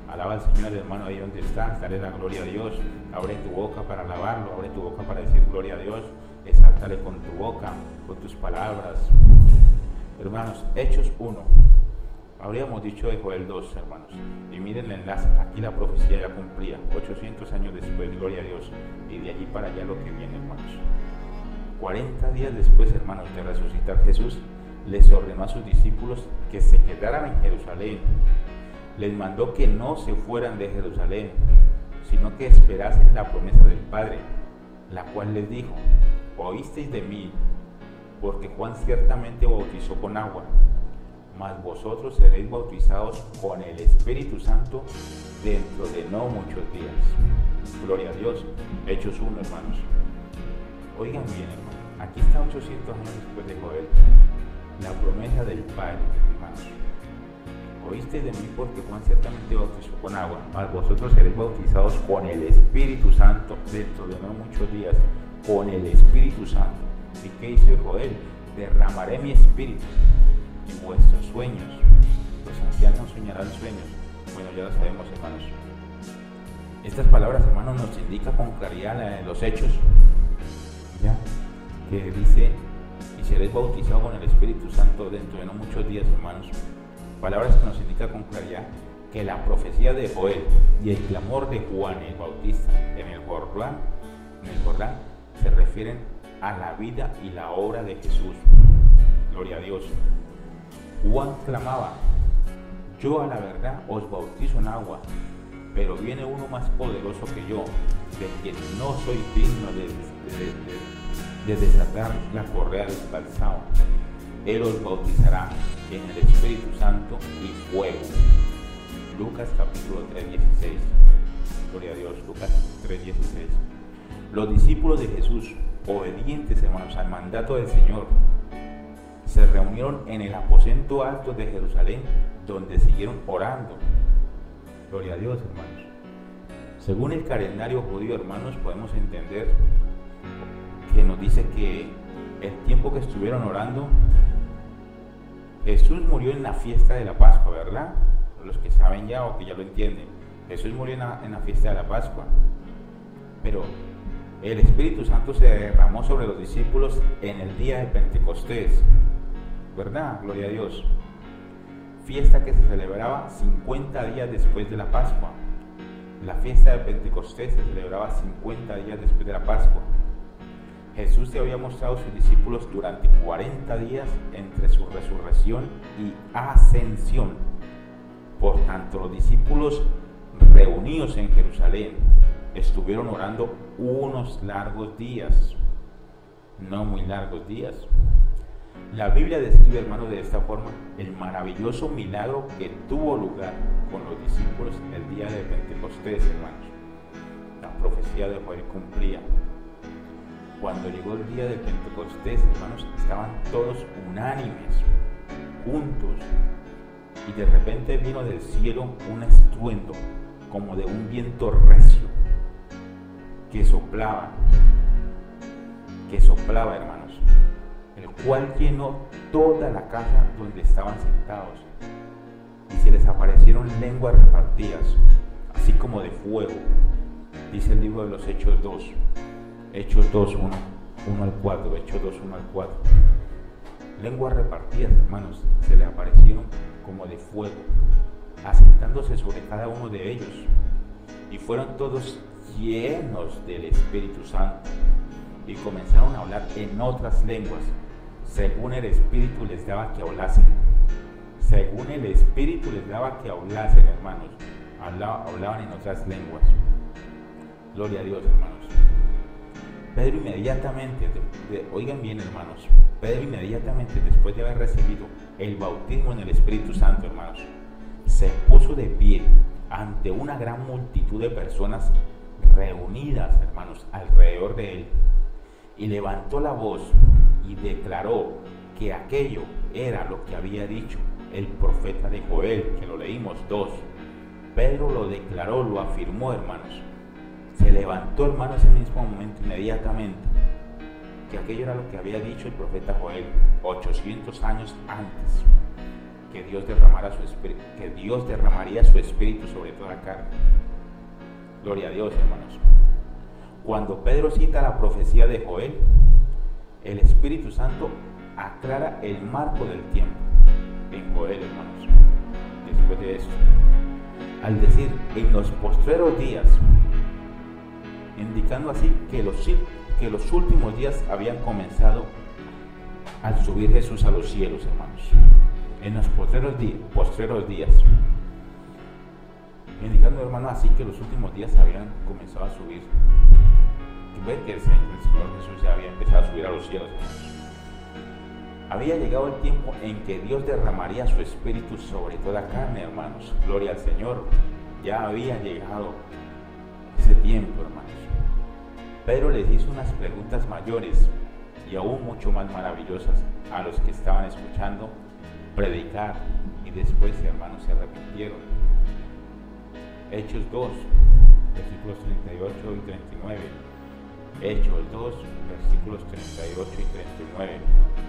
Alaba al Señor, hermano, ahí donde estás, dale la gloria a Dios. Abre tu boca para alabarlo, abre tu boca para decir gloria a Dios. Exáltale con tu boca, con tus palabras. Hermanos, Hechos uno. Habríamos dicho de Joel dos, hermanos. Y miren el enlace, aquí la profecía ya cumplía, ochocientos años después, gloria a Dios. Y de allí para allá lo que viene, hermanos. cuarenta días después, hermanos, de resucitar Jesús, les ordenó a sus discípulos que se quedaran en Jerusalén. Les mandó que no se fueran de Jerusalén, sino que esperasen la promesa del Padre, la cual les dijo: oísteis de mí, porque Juan ciertamente bautizó con agua, mas vosotros seréis bautizados con el Espíritu Santo dentro de no muchos días. Gloria a Dios. Hechos uno, hermanos. Oigan bien, hermanos, aquí está ochocientos años después de Joel, la promesa del Padre, hermanos. Oísteis de mí, porque Juan ciertamente bautizó con agua, mas vosotros seréis bautizados con el Espíritu Santo dentro de no muchos días. Con el Espíritu Santo. ¿Y qué hizo Joel? Derramaré mi espíritu y vuestros sueños. Los ancianos soñarán sueños. Bueno, ya lo sabemos, hermanos. Estas palabras, hermanos, nos indican con claridad la de los Hechos, ya, que dice: y seréis bautizados con el Espíritu Santo dentro de no muchos días, hermanos. Palabras que nos indican con claridad que la profecía de Joel y el clamor de Juan el Bautista en el Jordán, en el Jordán, se refieren a la vida y la obra de Jesús. Gloria a Dios. Juan clamaba: yo a la verdad os bautizo en agua, pero viene uno más poderoso que yo, de quien no soy digno de, de, de, de desatar la correa del calzado. Él os bautizará en el Espíritu Santo y fuego. Lucas capítulo tres, dieciséis. Gloria a Dios. Lucas tres, dieciséis. Los discípulos de Jesús, obedientes, hermanos, al mandato del Señor, se reunieron en el aposento alto de Jerusalén, donde siguieron orando. Gloria a Dios, hermanos. Según el calendario judío, hermanos, podemos entender que nos dice que el tiempo que estuvieron orando, Jesús murió en la fiesta de la Pascua, ¿verdad? Los que saben ya o que ya lo entienden, Jesús murió en la, en la fiesta de la Pascua, pero el Espíritu Santo se derramó sobre los discípulos en el día de Pentecostés, ¿verdad? Gloria a Dios. Fiesta que se celebraba cincuenta días después de la Pascua. La fiesta de Pentecostés se celebraba cincuenta días después de la Pascua. Jesús se había mostrado a sus discípulos durante cuarenta días entre su resurrección y ascensión. Por tanto, los discípulos reunidos en Jerusalén estuvieron orando unos largos días, no muy largos días. La Biblia describe, hermanos, de esta forma el maravilloso milagro que tuvo lugar con los discípulos el día de Pentecostés, hermanos. La profecía de Joel cumplía. Cuando llegó el día de Pentecostés, hermanos, estaban todos unánimes, juntos, y de repente vino del cielo un estruendo como de un viento recio que soplaba, que soplaba, hermanos, el cual llenó toda la casa donde estaban sentados, y se les aparecieron lenguas repartidas, así como de fuego. Dice el libro de los Hechos dos, Hechos dos, uno al cuatro, Hechos dos, uno al cuatro. Lenguas repartidas, hermanos, se les aparecieron como de fuego, asentándose sobre cada uno de ellos, y fueron todos llenos del Espíritu Santo, y comenzaron a hablar en otras lenguas, según el Espíritu les daba que hablasen. Según el Espíritu les daba que hablasen, hermanos, hablaban, hablaban en otras lenguas. Gloria a Dios, hermanos. Pedro inmediatamente, de, de, oigan bien, hermanos, Pedro inmediatamente después de haber recibido el bautismo en el Espíritu Santo, hermanos, se puso de pie ante una gran multitud de personas reunidas, hermanos, alrededor de él, y levantó la voz y declaró que aquello era lo que había dicho el profeta de Joel, que lo leímos dos. Pedro lo declaró, lo afirmó, hermanos. Se levantó, hermanos, en ese mismo momento, inmediatamente, que aquello era lo que había dicho el profeta Joel ochocientos años antes, que Dios derramara su espíritu, que Dios derramaría su espíritu sobre toda carne. Gloria a Dios, hermanos. Cuando Pedro cita la profecía de Joel, el Espíritu Santo aclara el marco del tiempo en Joel, hermanos. Después de esto, al decir en los postreros días, indicando así que los, que los últimos días habían comenzado al subir Jesús a los cielos, hermanos. En los postreros días, postreros días, indicando, hermanos, así que los últimos días habían comenzado a subir. Ve que el Señor, el Señor Jesús ya había empezado a subir a los cielos, hermanos. Había llegado el tiempo en que Dios derramaría su espíritu sobre toda carne, hermanos. Gloria al Señor. Ya había llegado ese tiempo, hermanos. Pedro les hizo unas preguntas mayores y aún mucho más maravillosas a los que estaban escuchando predicar, y después, hermanos, se arrepintieron. Hechos dos, versículos treinta y ocho y treinta y nueve. Hechos dos, versículos treinta y ocho y treinta y nueve.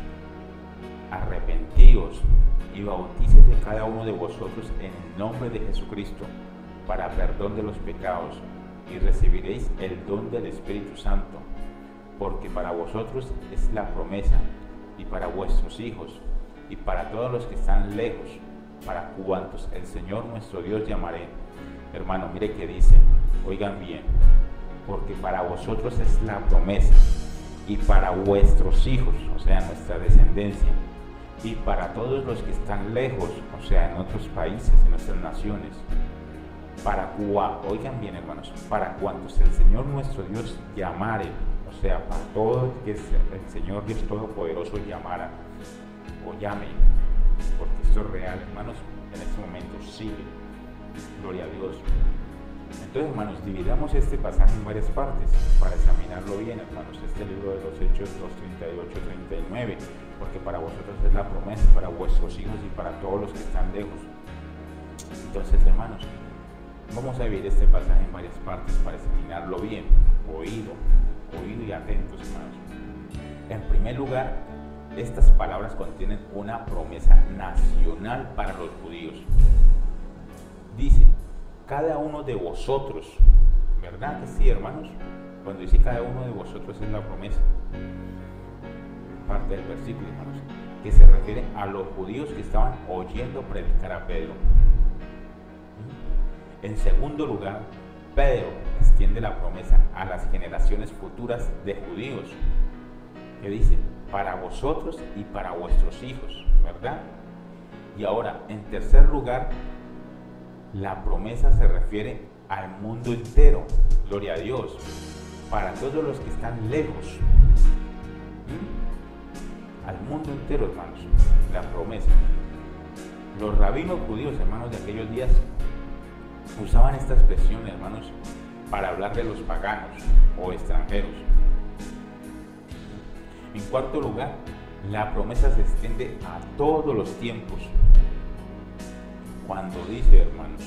Arrepentíos y bautícese cada uno de vosotros en el nombre de Jesucristo para perdón de los pecados, y recibiréis el don del Espíritu Santo, porque para vosotros es la promesa, y para vuestros hijos, y para todos los que están lejos, para cuantos el Señor nuestro Dios llamaré. Hermano, mire que dice, oigan bien, porque para vosotros es la promesa, y para vuestros hijos, o sea, nuestra descendencia, y para todos los que están lejos, o sea, en otros países, en nuestras naciones, para cua, oigan bien, hermanos, para cuantos el Señor nuestro Dios llamare, o sea, para todo que el Señor Dios Todopoderoso llamara o llame, porque esto es real, hermanos, en este momento sigue. Gloria a Dios. Entonces, hermanos, dividamos este pasaje en varias partes para examinarlo bien, hermanos. Este libro de los Hechos dos, treinta y ocho, treinta y nueve, porque para vosotros es la promesa, para vuestros hijos y para todos los que están lejos. Entonces, hermanos, vamos a dividir este pasaje en varias partes para examinarlo bien. Oído, oído y atentos, hermanos. En primer lugar, estas palabras contienen una promesa nacional para los judíos. Dice, cada uno de vosotros, ¿verdad que sí, hermanos? Cuando dice cada uno de vosotros es la promesa, parte del versículo, hermanos, que se refiere a los judíos que estaban oyendo predicar a Pedro. En segundo lugar, Pedro extiende la promesa a las generaciones futuras de judíos, que dice, para vosotros y para vuestros hijos, ¿verdad? Y ahora, en tercer lugar, la promesa se refiere al mundo entero, gloria a Dios, para todos los que están lejos, ¿sí? Al mundo entero, hermanos, la promesa. Los rabinos judíos, hermanos, de aquellos días usaban esta expresión, hermanos, para hablar de los paganos o extranjeros. En cuarto lugar, la promesa se extiende a todos los tiempos. Cuando dice, hermanos,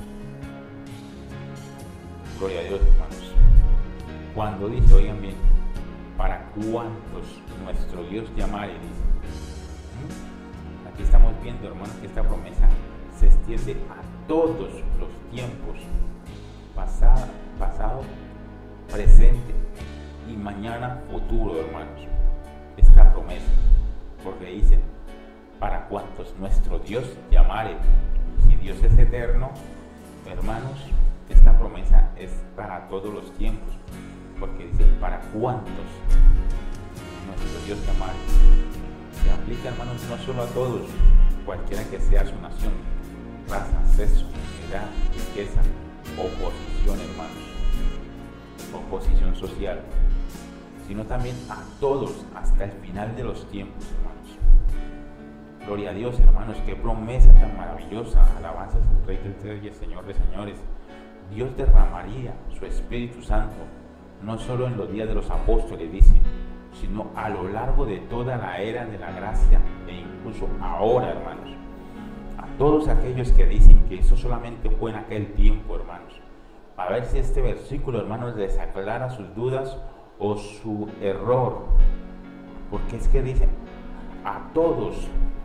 gloria a Dios, hermanos, cuando dice, oigan bien, para cuantos nuestro Dios llamare, dice. Aquí estamos viendo, hermanos, que esta promesa se extiende a todos los tiempos, pasado, pasado, presente y mañana futuro, hermanos. Esta promesa, porque dice, para cuantos nuestro Dios llamare. Si Dios es eterno, hermanos, esta promesa es para todos los tiempos, porque dice, para cuantos nuestro Dios llamare. Se aplica, hermanos, no solo a todos, cualquiera que sea su nación, raza, sexo, edad, riqueza, oposición, hermanos, oposición social, sino también a todos hasta el final de los tiempos, hermanos. Gloria a Dios, hermanos, qué promesa tan maravillosa. Alabanzas al Rey del Rey y el Señor de Señores. Dios derramaría su Espíritu Santo, no solo en los días de los apóstoles, dice, sino a lo largo de toda la era de la gracia e incluso ahora, hermanos. A todos aquellos que dicen que eso solamente fue en aquel tiempo, hermanos. A ver si este versículo, hermanos, les aclara sus dudas o su error. Porque es que dice, a todos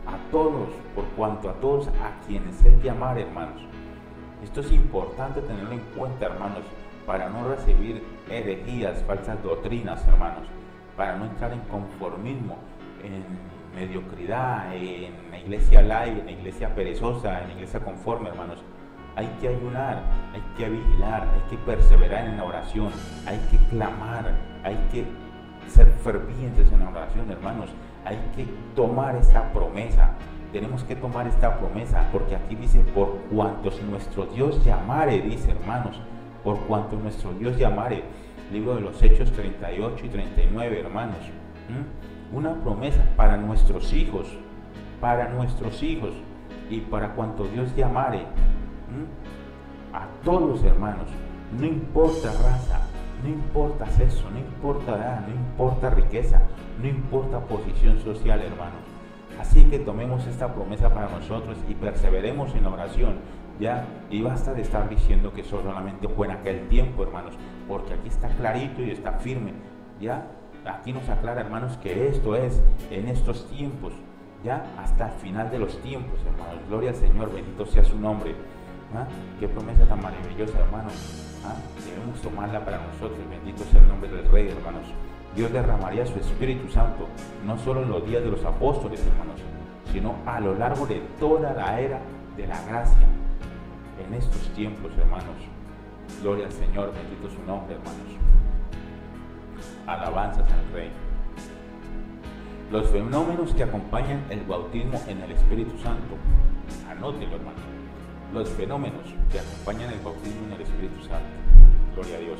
a todos, por cuanto a todos a quienes Él llamare, hermanos. Esto es importante tenerlo en cuenta, hermanos, para no recibir herejías, falsas doctrinas, hermanos, para no entrar en conformismo, en mediocridad, en la iglesia light, en la iglesia perezosa, en la iglesia conforme, hermanos. Hay que ayunar, hay que vigilar, hay que perseverar en la oración, hay que clamar, hay que ser fervientes en la oración, hermanos. Hay que tomar esta promesa. Tenemos que tomar esta promesa, porque aquí dice, por cuantos nuestro Dios llamare, dice, hermanos, por cuanto nuestro Dios llamare. Libro de los Hechos treinta y ocho y treinta y nueve, hermanos. ¿Mm? Una promesa para nuestros hijos, para nuestros hijos y para cuanto Dios llamare. ¿Mm? A todos, hermanos, no importa raza, no importa sexo, no importa edad, no importa riqueza, no importa posición social, hermanos. Así que tomemos esta promesa para nosotros y perseveremos en la oración, ¿ya? Y basta de estar diciendo que eso solamente fue en aquel tiempo, hermanos, porque aquí está clarito y está firme, ¿ya? Aquí nos aclara, hermanos, que esto es en estos tiempos, ¿ya? Hasta el final de los tiempos, hermanos. Gloria al Señor, bendito sea su nombre. ¿Ah? Qué promesa tan maravillosa, hermanos. ¿Ah? Debemos tomarla para nosotros. Bendito sea el nombre del Rey, hermanos. Dios derramaría su Espíritu Santo, no solo en los días de los apóstoles, hermanos, sino a lo largo de toda la era de la gracia, en estos tiempos, hermanos. Gloria al Señor, bendito su nombre, hermanos. Alabanzas al Rey. Los fenómenos que acompañan el bautismo en el Espíritu Santo. Anótelo, hermano. Los fenómenos que acompañan el bautismo en el Espíritu Santo. Gloria a Dios.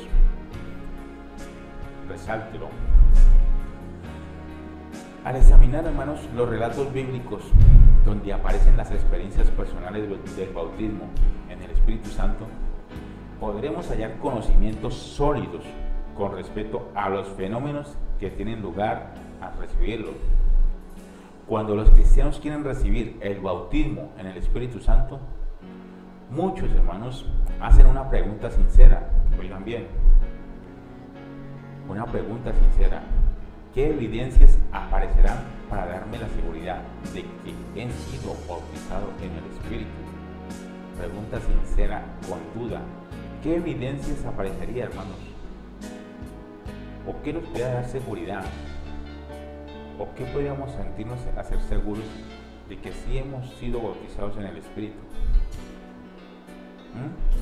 Resáltelo. Al examinar, hermanos, los relatos bíblicos donde aparecen las experiencias personales del bautismo en el Espíritu Santo, podremos hallar conocimientos sólidos con respecto a los fenómenos que tienen lugar al recibirlo. Cuando los cristianos quieren recibir el bautismo en el Espíritu Santo, muchos, hermanos, hacen una pregunta sincera. Oigan bien, una pregunta sincera. ¿Qué evidencias aparecerán para darme la seguridad de que he sido bautizado en el Espíritu? Pregunta sincera, con duda. ¿Qué evidencias aparecería, hermanos? ¿O qué nos puede dar seguridad? ¿O qué podríamos sentirnos a ser seguros de que sí hemos sido bautizados en el Espíritu? ¿Mm?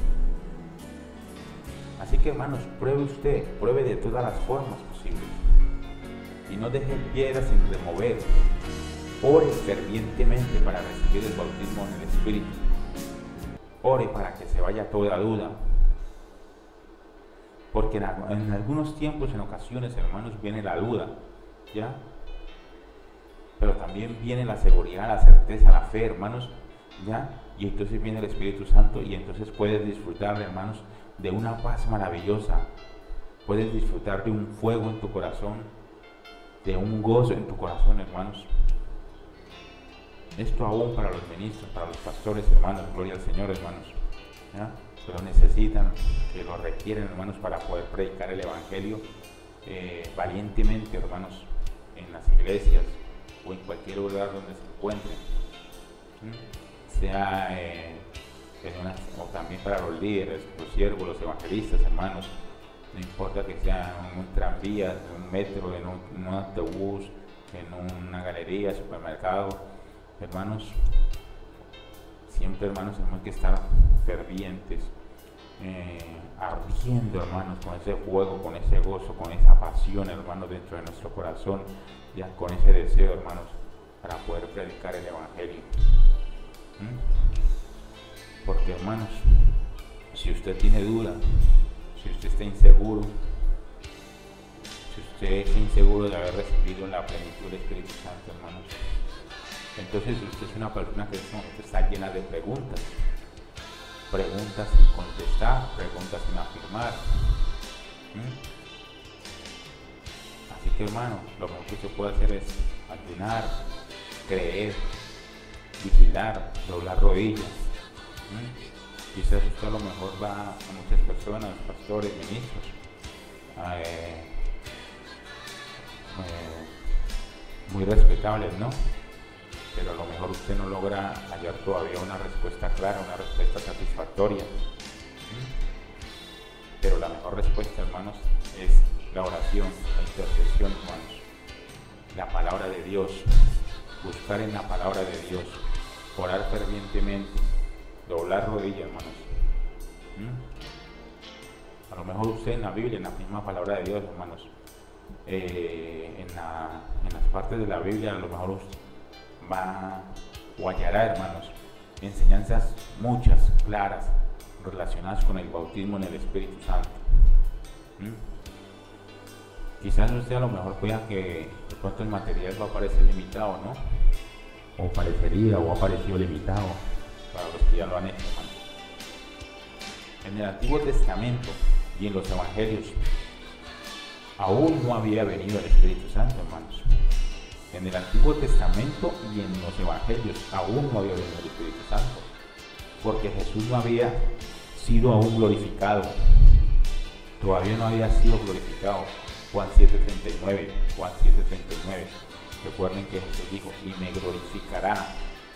Así que, hermanos, pruebe usted, pruebe de todas las formas posibles. Y no deje piedras sin remover. Ore fervientemente para recibir el bautismo en el Espíritu. Ore para que se vaya toda duda. Porque en, en algunos tiempos, en ocasiones, hermanos, viene la duda, ¿ya? Pero también viene la seguridad, la certeza, la fe, hermanos, ¿ya? Y entonces viene el Espíritu Santo y entonces puedes disfrutar, hermanos, de una paz maravillosa. Puedes disfrutar de un fuego en tu corazón, de un gozo en tu corazón, hermanos. Esto aún para los ministros, para los pastores, hermanos, gloria al Señor, hermanos, ¿ya? Que lo necesitan, que lo requieren, hermanos, para poder predicar el Evangelio eh, valientemente, hermanos, en las iglesias o en cualquier lugar donde se encuentren, ¿sí? Sea eh, en una, o también para los líderes, los siervos, los evangelistas, hermanos. No importa que sea en un tranvía, en un metro, en un, en un autobús, en una galería, supermercado, hermanos, siempre, hermanos, tenemos que estar fervientes, eh, ardiendo, hermanos, con ese fuego, con ese gozo, con esa pasión, hermanos, dentro de nuestro corazón, ya con ese deseo, hermanos, para poder predicar el Evangelio. ¿Mm? Porque, hermanos, si usted tiene duda, si usted está inseguro, si usted es inseguro de haber recibido la plenitud del Espíritu Santo, hermanos, entonces usted es una persona que está llena de preguntas, preguntas sin contestar, preguntas sin afirmar. ¿Mm? Así que, hermano, lo mejor que se puede hacer es ayunar, creer, vigilar, doblar rodillas. ¿Mm? Quizás esto a lo mejor va a muchas personas, pastores, ministros, eh, eh, muy respetables, ¿no? pero a lo mejor usted no logra hallar todavía una respuesta clara, una respuesta satisfactoria. Pero la mejor respuesta, hermanos, es la oración, la intercesión, hermanos, la palabra de Dios, buscar en la palabra de Dios, orar fervientemente, doblar rodillas, hermanos. ¿Mm? A lo mejor usted en la Biblia, en la misma palabra de Dios, hermanos, eh, en, la, en las partes de la Biblia, a lo mejor usted va o hallará, hermanos, enseñanzas muchas, claras, relacionadas con el bautismo en el Espíritu Santo. ¿Mm? Quizás usted a lo mejor pueda que de pronto el material va a parecer limitado, ¿no? O parecería o ha parecido limitado para los que ya lo han hecho, hermanos. En el Antiguo Testamento y en los Evangelios aún no había venido el Espíritu Santo, hermanos. En el Antiguo Testamento y en los Evangelios aún no había venido el Espíritu Santo, porque Jesús no había sido aún glorificado, todavía no había sido glorificado. Juan siete treinta y nueve, Juan siete treinta y nueve. Recuerden que Jesús dijo, y me glorificará.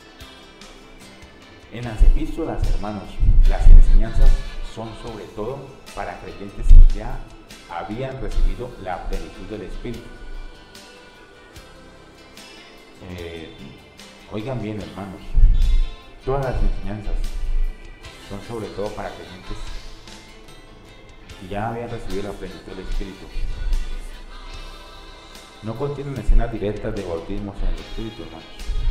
En las epístolas, hermanos, las enseñanzas son sobre todo para creyentes que ya habían recibido la plenitud del Espíritu. Eh, oigan bien, hermanos, todas las enseñanzas son sobre todo para creyentes que ya habían recibido la plenitud del Espíritu. No contienen escenas directas de bautismos en el Espíritu, hermanos.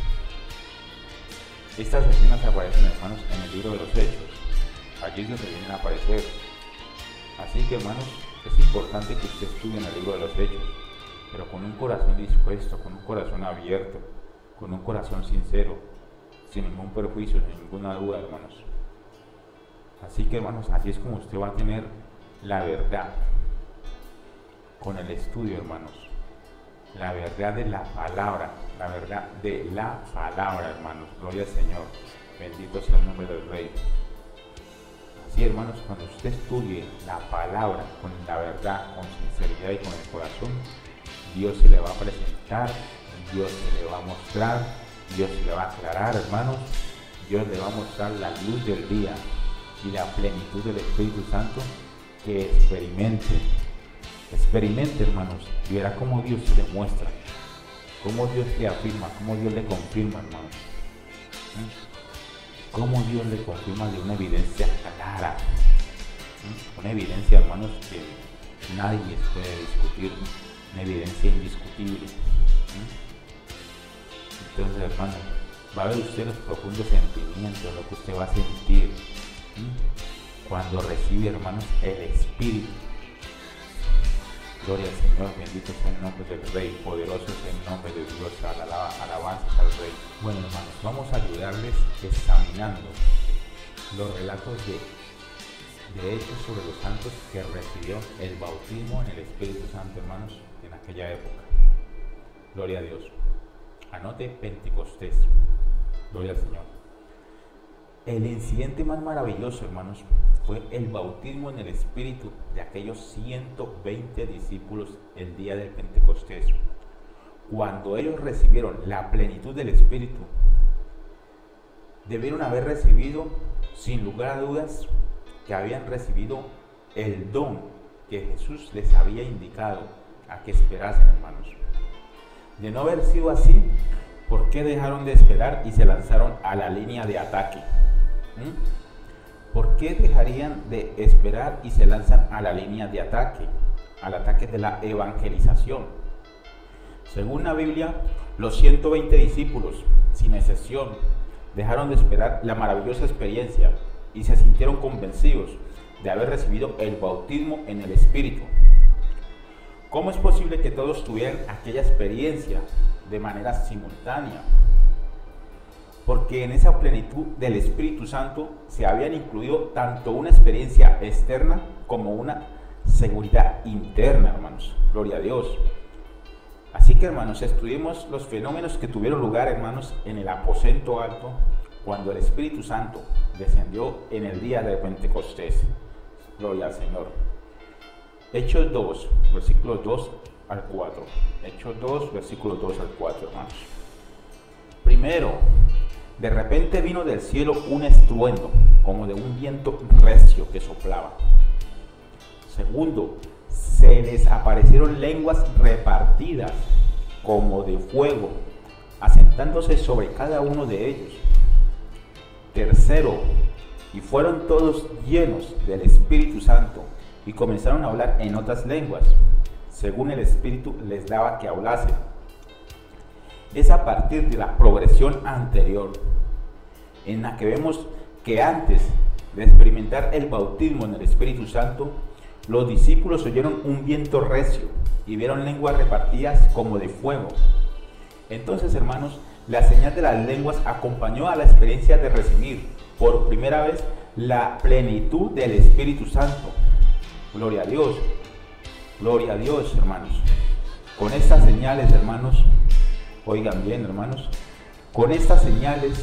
Estas escenas aparecen, hermanos, en el libro de los Hechos. Allí es donde vienen a aparecer. Así que, hermanos, es importante que usted estudie en el libro de los Hechos, pero con un corazón dispuesto, con un corazón abierto, con un corazón sincero, sin ningún perjuicio, sin ninguna duda, hermanos. Así que, hermanos, así es como usted va a tener la verdad con el estudio, hermanos. La verdad de la palabra, la verdad de la palabra, hermanos. Gloria al Señor. Bendito sea el nombre del Rey. Así, hermanos, cuando usted estudie la palabra con la verdad, con sinceridad y con el corazón, Dios se le va a presentar, Dios se le va a mostrar, Dios se le va a aclarar, hermanos. Dios le va a mostrar la luz del día y la plenitud del Espíritu Santo, que experimente. Experimente, hermanos, y verá cómo Dios se le muestra, cómo Dios le afirma, cómo Dios le confirma, hermanos. ¿Mm? Cómo Dios le confirma de una evidencia clara. ¿Mm? Una evidencia, hermanos, que nadie puede discutir, una evidencia indiscutible. ¿Mm? Entonces, hermanos, va a ver usted los profundos sentimientos, lo que usted va a sentir ¿Mm? cuando recibe, hermanos, el Espíritu. Gloria al Señor, bendito sea el nombre del Rey, poderoso es el nombre de Dios, alaba, alabanzas al Rey. Bueno, hermanos, vamos a ayudarles examinando los relatos de, de hechos sobre los santos que recibieron el bautismo en el Espíritu Santo, hermanos, en aquella época. Gloria a Dios. Anote Pentecostés. Gloria al Señor. El incidente más maravilloso, hermanos, fue el bautismo en el Espíritu de aquellos ciento veinte discípulos el día del Pentecostés. Cuando ellos recibieron la plenitud del Espíritu, debieron haber recibido, sin lugar a dudas, que habían recibido el don que Jesús les había indicado a que esperasen, hermanos. De no haber sido así, ¿por qué dejaron de esperar y se lanzaron a la línea de ataque? ¿Mm? ¿Por qué dejarían de esperar y se lanzan a la línea de ataque, al ataque de la evangelización? Según la Biblia, los ciento veinte discípulos, sin excepción, dejaron de esperar la maravillosa experiencia y se sintieron convencidos de haber recibido el bautismo en el Espíritu. ¿Cómo es posible que todos tuvieran aquella experiencia de manera simultánea? Porque en esa plenitud del Espíritu Santo se habían incluido tanto una experiencia externa como una seguridad interna, hermanos. Gloria a Dios. Así que, hermanos, estudiemos los fenómenos que tuvieron lugar, hermanos, en el aposento alto cuando el Espíritu Santo descendió en el día de Pentecostés. Gloria al Señor. Hechos dos, versículos dos al cuatro. Hechos dos, versículos dos al cuatro, hermanos. Primero, de repente vino del cielo un estruendo, como de un viento recio que soplaba. Segundo, se les aparecieron lenguas repartidas como de fuego, asentándose sobre cada uno de ellos. Tercero, y fueron todos llenos del Espíritu Santo y comenzaron a hablar en otras lenguas, según el Espíritu les daba que hablasen. Es a partir de la progresión anterior en la que vemos que antes de experimentar el bautismo en el Espíritu Santo, los discípulos oyeron un viento recio y vieron lenguas repartidas como de fuego. Entonces, hermanos, la señal de las lenguas acompañó a la experiencia de recibir por primera vez la plenitud del Espíritu Santo. Gloria a Dios, gloria a Dios, hermanos. Con estas señales, hermanos, oigan bien, hermanos, con estas señales,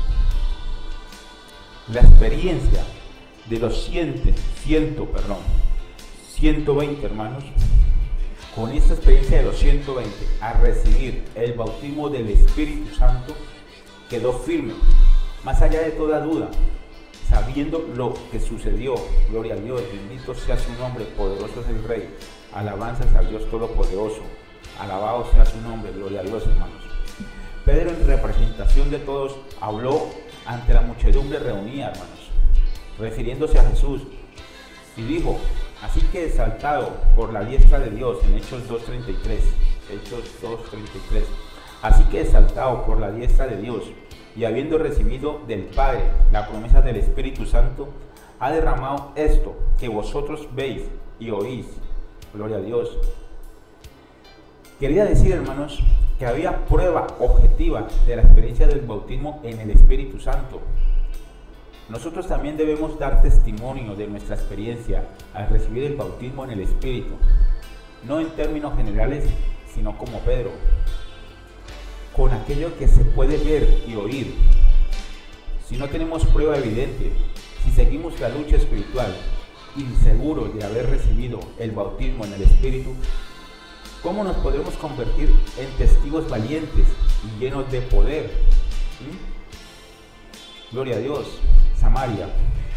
la experiencia de los ciento, ciento, perdón, ciento veinte, hermanos, con esta experiencia de los ciento veinte, a recibir el bautismo del Espíritu Santo, quedó firme, más allá de toda duda, sabiendo lo que sucedió. Gloria a Dios, bendito sea su nombre, poderoso es el Rey, alabanzas a Dios Todopoderoso, alabado sea su nombre, gloria a Dios, hermanos. Pedro, en representación de todos, habló ante la muchedumbre reunida, hermanos, refiriéndose a Jesús, y dijo: así que exaltado por la diestra de Dios, en Hechos dos treinta y tres, Hechos dos treinta y tres, así que exaltado por la diestra de Dios, y habiendo recibido del Padre la promesa del Espíritu Santo, ha derramado esto que vosotros veis y oís. Gloria a Dios. Quería decir, hermanos, que había prueba objetiva de la experiencia del bautismo en el Espíritu Santo. Nosotros también debemos dar testimonio de nuestra experiencia al recibir el bautismo en el Espíritu, no en términos generales, sino como Pedro, con aquello que se puede ver y oír. Si no tenemos prueba evidente, si seguimos la lucha espiritual, inseguros de haber recibido el bautismo en el Espíritu, ¿cómo nos podremos convertir en testigos valientes y llenos de poder? ¿Mm? Gloria a Dios. Samaria.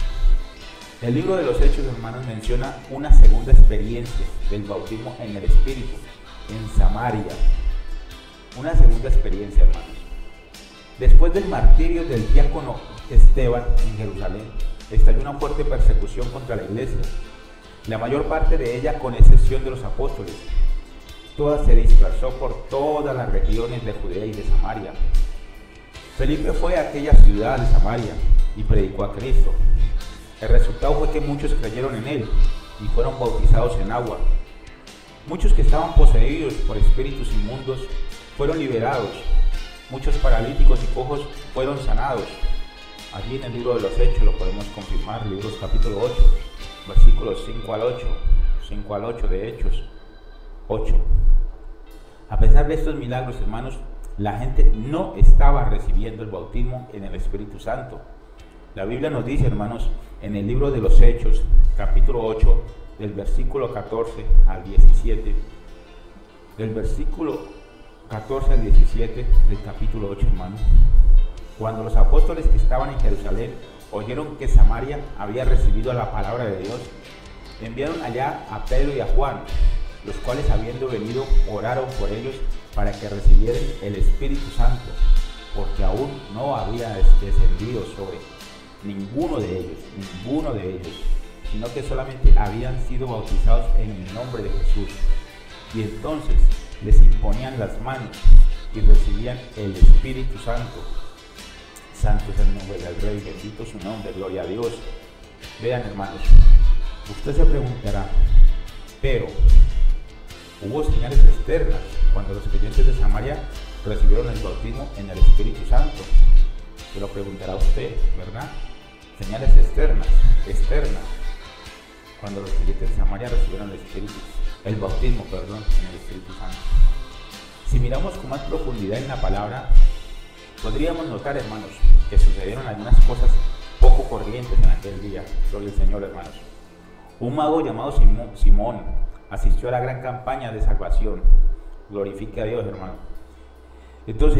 El libro de los Hechos, hermanos, menciona una segunda experiencia del bautismo en el Espíritu, en Samaria. Una segunda experiencia, hermanos. Después del martirio del diácono Esteban en Jerusalén, estalló una fuerte persecución contra la iglesia. La mayor parte de ella, con excepción de los apóstoles, toda se dispersó por todas las regiones de Judea y de Samaria. Felipe fue a aquella ciudad de Samaria y predicó a Cristo. El resultado fue que muchos creyeron en él y fueron bautizados en agua. Muchos que estaban poseídos por espíritus inmundos fueron liberados. Muchos paralíticos y cojos fueron sanados. Allí en el libro de los Hechos lo podemos confirmar, libros capítulo ocho, versículos cinco al ocho, cinco al ocho de Hechos ocho. A pesar de estos milagros, hermanos, la gente no estaba recibiendo el bautismo en el Espíritu Santo. La Biblia nos dice, hermanos, en el libro de los Hechos, capítulo ocho, del versículo catorce al diecisiete, del versículo catorce al diecisiete del capítulo ocho, hermanos, cuando los apóstoles que estaban en Jerusalén oyeron que Samaria había recibido la palabra de Dios, enviaron allá a Pedro y a Juan, los cuales, habiendo venido, oraron por ellos para que recibieran el Espíritu Santo, porque aún no había descendido sobre ninguno de ellos, ninguno de ellos, sino que solamente habían sido bautizados en el nombre de Jesús. Y entonces les imponían las manos y recibían el Espíritu Santo. Santo es el nombre del Rey, bendito su nombre, gloria a Dios. Vean, hermanos, usted se preguntará, pero hubo señales externas cuando los creyentes de Samaria recibieron el bautismo en el Espíritu Santo. Se lo preguntará usted, ¿verdad? Señales externas, externas, cuando los creyentes de Samaria recibieron el Espíritu, el bautismo, perdón, en el Espíritu Santo. Si miramos con más profundidad en la palabra, podríamos notar, hermanos, que sucedieron algunas cosas poco corrientes en aquel día. Gloria al Señor, hermanos. Un mago llamado Simón asistió a la gran campaña de salvación. Glorifique a Dios, hermano. Entonces,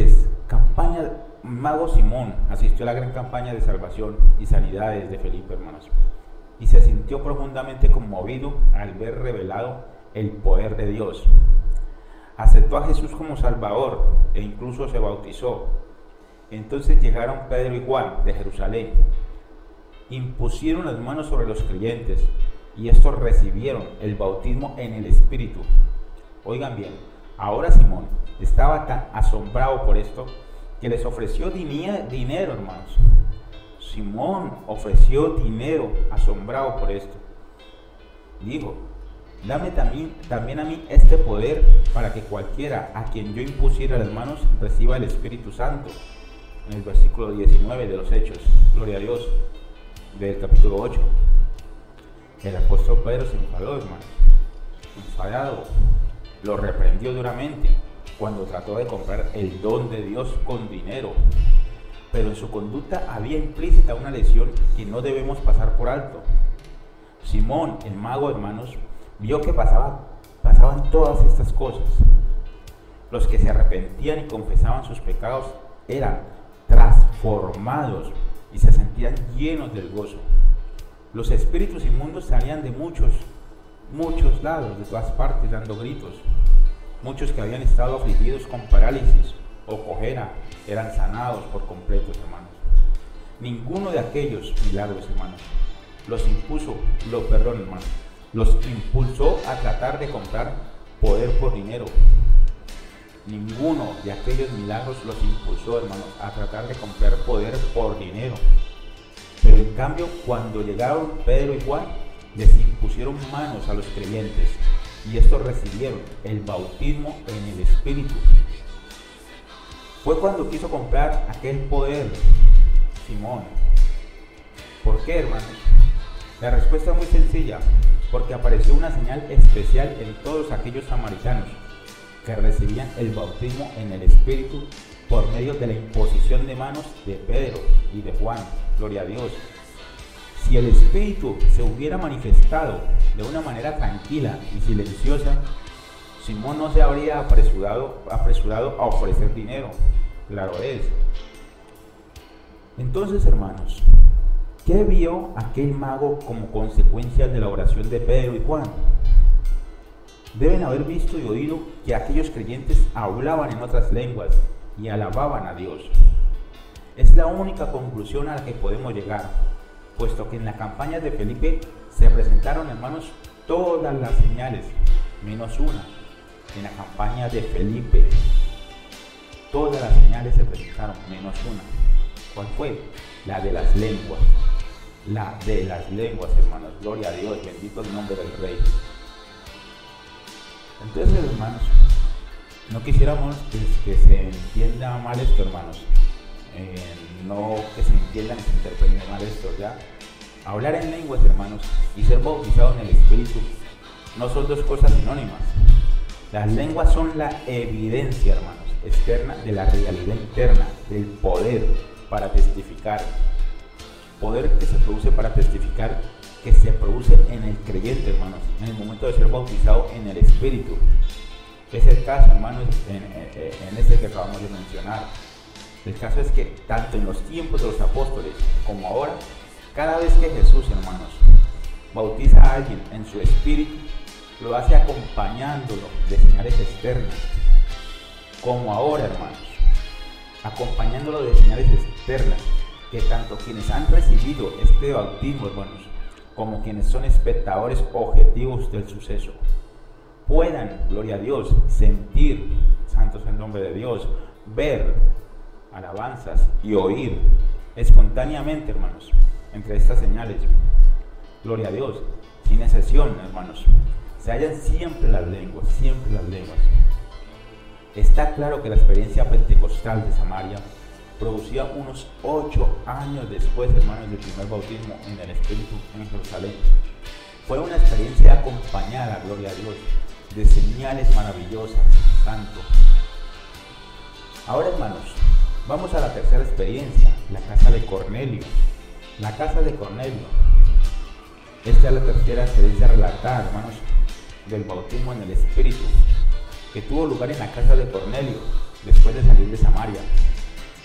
Campaña, mago Simón asistió a la gran campaña de salvación y sanidades de Felipe, hermanos, y se sintió profundamente conmovido al ver revelado el poder de Dios. Aceptó a Jesús como Salvador e incluso se bautizó. Entonces llegaron Pedro y Juan de Jerusalén, impusieron las manos sobre los creyentes y estos recibieron el bautismo en el Espíritu. Oigan bien, ahora Simón estaba tan asombrado por esto que les ofreció dinero, hermanos. Simón ofreció dinero, asombrado por esto. Dijo: dame también, también a mí este poder para que cualquiera a quien yo impusiera las manos reciba el Espíritu Santo. En el versículo diecinueve de los Hechos, gloria a Dios, del capítulo ocho. El apóstol Pedro se enfadó, hermanos, enfadado, lo reprendió duramente cuando trató de comprar el don de Dios con dinero. Pero en su conducta había implícita una lección que no debemos pasar por alto. Simón, el mago, hermanos, vio que pasaba, pasaban todas estas cosas. Los que se arrepentían y confesaban sus pecados eran transformados y se sentían llenos del gozo. Los espíritus inmundos salían de muchos, muchos lados, de todas partes, dando gritos. Muchos que habían estado afligidos con parálisis o cojera eran sanados por completo, hermanos. Ninguno de aquellos milagros, hermanos, los impuso, lo perdón, hermanos, los impulsó a tratar de comprar poder por dinero. Ninguno de aquellos milagros los impulsó, hermanos, a tratar de comprar poder por dinero. Pero en cambio, cuando llegaron Pedro y Juan, les impusieron manos a los creyentes y estos recibieron el bautismo en el Espíritu. Fue cuando quiso comprar aquel poder Simón. ¿Por qué, hermanos? La respuesta es muy sencilla: porque apareció una señal especial en todos aquellos samaritanos que recibían el bautismo en el Espíritu por medio de la imposición de manos de Pedro y de Juan. Gloria a Dios. Si el Espíritu se hubiera manifestado de una manera tranquila y silenciosa, Simón no se habría apresurado, apresurado a ofrecer dinero. Claro es. Entonces, hermanos, ¿qué vio aquel mago como consecuencia de la oración de Pedro y Juan? Deben haber visto y oído que aquellos creyentes hablaban en otras lenguas y alababan a Dios. Es la única conclusión a la que podemos llegar, puesto que en la campaña de Felipe se presentaron, hermanos, todas las señales, menos una. En la campaña de Felipe, todas las señales se presentaron, menos una. ¿Cuál fue? La de las lenguas. La de las lenguas, hermanos. Gloria a Dios, bendito el nombre del Rey. Entonces, hermanos, no quisiéramos que, que se entienda mal esto, hermanos. Eh, no que se entienda ni se interprete mal esto, ¿ya? Hablar en lenguas, hermanos, y ser bautizado en el Espíritu no son dos cosas sinónimas. Las lenguas son la evidencia, hermanos, externa de la realidad interna, del poder para testificar. Poder que se produce para testificar, que se produce en el creyente, hermanos, en el momento de ser bautizado en el Espíritu. Es el caso, hermanos, en, en, en este que acabamos de mencionar. El caso es que tanto en los tiempos de los apóstoles como ahora, cada vez que Jesús, hermanos, bautiza a alguien en su espíritu, lo hace acompañándolo de señales externas. Como ahora, hermanos, acompañándolo de señales externas, que tanto quienes han recibido este bautismo, hermanos, como quienes son espectadores objetivos del suceso, puedan, gloria a Dios, sentir, santo es el nombre de Dios, ver alabanzas y oír espontáneamente, hermanos, entre estas señales, gloria a Dios, sin excepción, hermanos, se hallan siempre las lenguas, siempre las lenguas. Está claro que la experiencia pentecostal de Samaria producía unos ocho años después, hermanos, del primer bautismo en el Espíritu en Jerusalén. Fue una experiencia acompañada, gloria a Dios, de señales maravillosas, santo. Ahora, hermanos, vamos a la tercera experiencia, la casa de Cornelio. La casa de Cornelio. Esta es la tercera experiencia relatada, hermanos, del bautismo en el Espíritu, que tuvo lugar en la casa de Cornelio, después de salir de Samaria.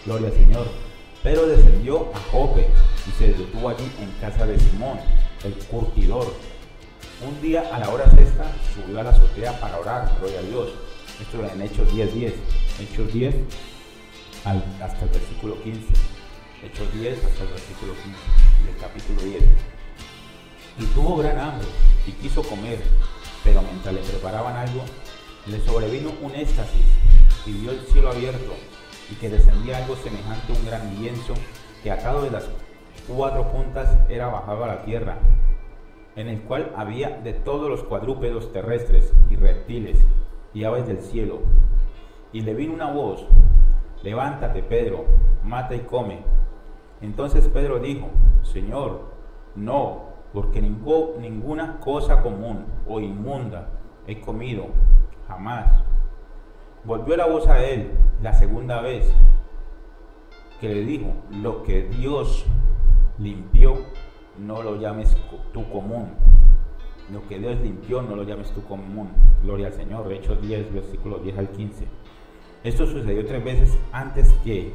Gloria al Señor. Pedro descendió a Jope y se detuvo allí en casa de Simón, el curtidor. Un día a la hora sexta subió a la azotea para orar, gloria a Dios. Esto en Hechos diez, diez. Hechos diez al, hasta el versículo quince. Hechos diez hasta el versículo quince del capítulo diez. Y tuvo gran hambre y quiso comer, pero mientras le preparaban algo, le sobrevino un éxtasis y vio el cielo abierto y que descendía algo semejante a un gran lienzo que atado de las cuatro puntas era bajado a la tierra, en el cual había de todos los cuadrúpedos terrestres y reptiles y aves del cielo. Y le vino una voz: levántate, Pedro, mata y come. Entonces Pedro dijo: Señor, no, porque ningú, ninguna cosa común o inmunda he comido, jamás. Volvió la voz a él la segunda vez, que le dijo: lo que Dios limpió, no lo llames tú común. Lo que Dios limpió, no lo llames tú común. Gloria al Señor. Hechos diez, versículos diez al quince. Esto sucedió tres veces antes que...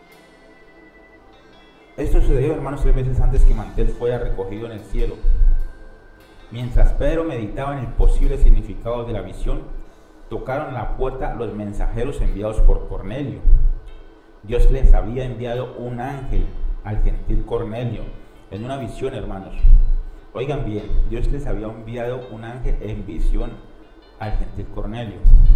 Esto sucedió, hermanos, tres veces antes que Mantel fuera recogido en el cielo. Mientras Pedro meditaba en el posible significado de la visión, tocaron la puerta los mensajeros enviados por Cornelio. Dios les había enviado un ángel al gentil Cornelio en una visión, hermanos. Oigan bien, Dios les había enviado un ángel en visión al gentil Cornelio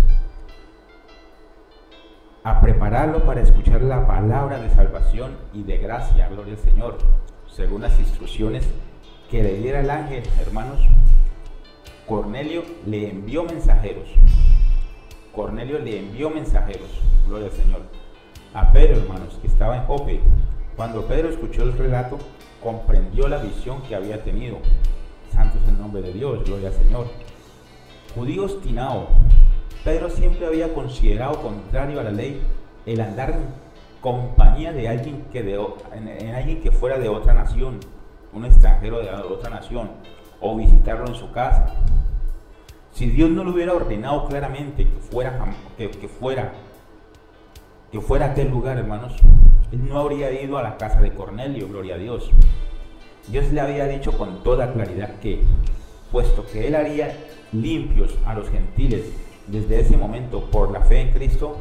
a prepararlo para escuchar la palabra de salvación y de gracia, gloria al Señor, según las instrucciones que le diera el ángel, hermanos. Cornelio le envió mensajeros. Cornelio le envió mensajeros, gloria al Señor, a Pedro, hermanos, que estaba en Jope. Cuando Pedro escuchó el relato, comprendió la visión que había tenido. Santo es el nombre de Dios, gloria al Señor. Judío obstinado, Pedro siempre había considerado contrario a la ley el andar en compañía de alguien que, de, en, en alguien que fuera de otra nación, un extranjero de otra nación, o visitarlo en su casa. Si Dios no lo hubiera ordenado claramente que fuera, que, que fuera, que fuera a aquel lugar, hermanos, él no habría ido a la casa de Cornelio, gloria a Dios. Dios le había dicho con toda claridad que, puesto que él haría limpios a los gentiles desde ese momento por la fe en Cristo,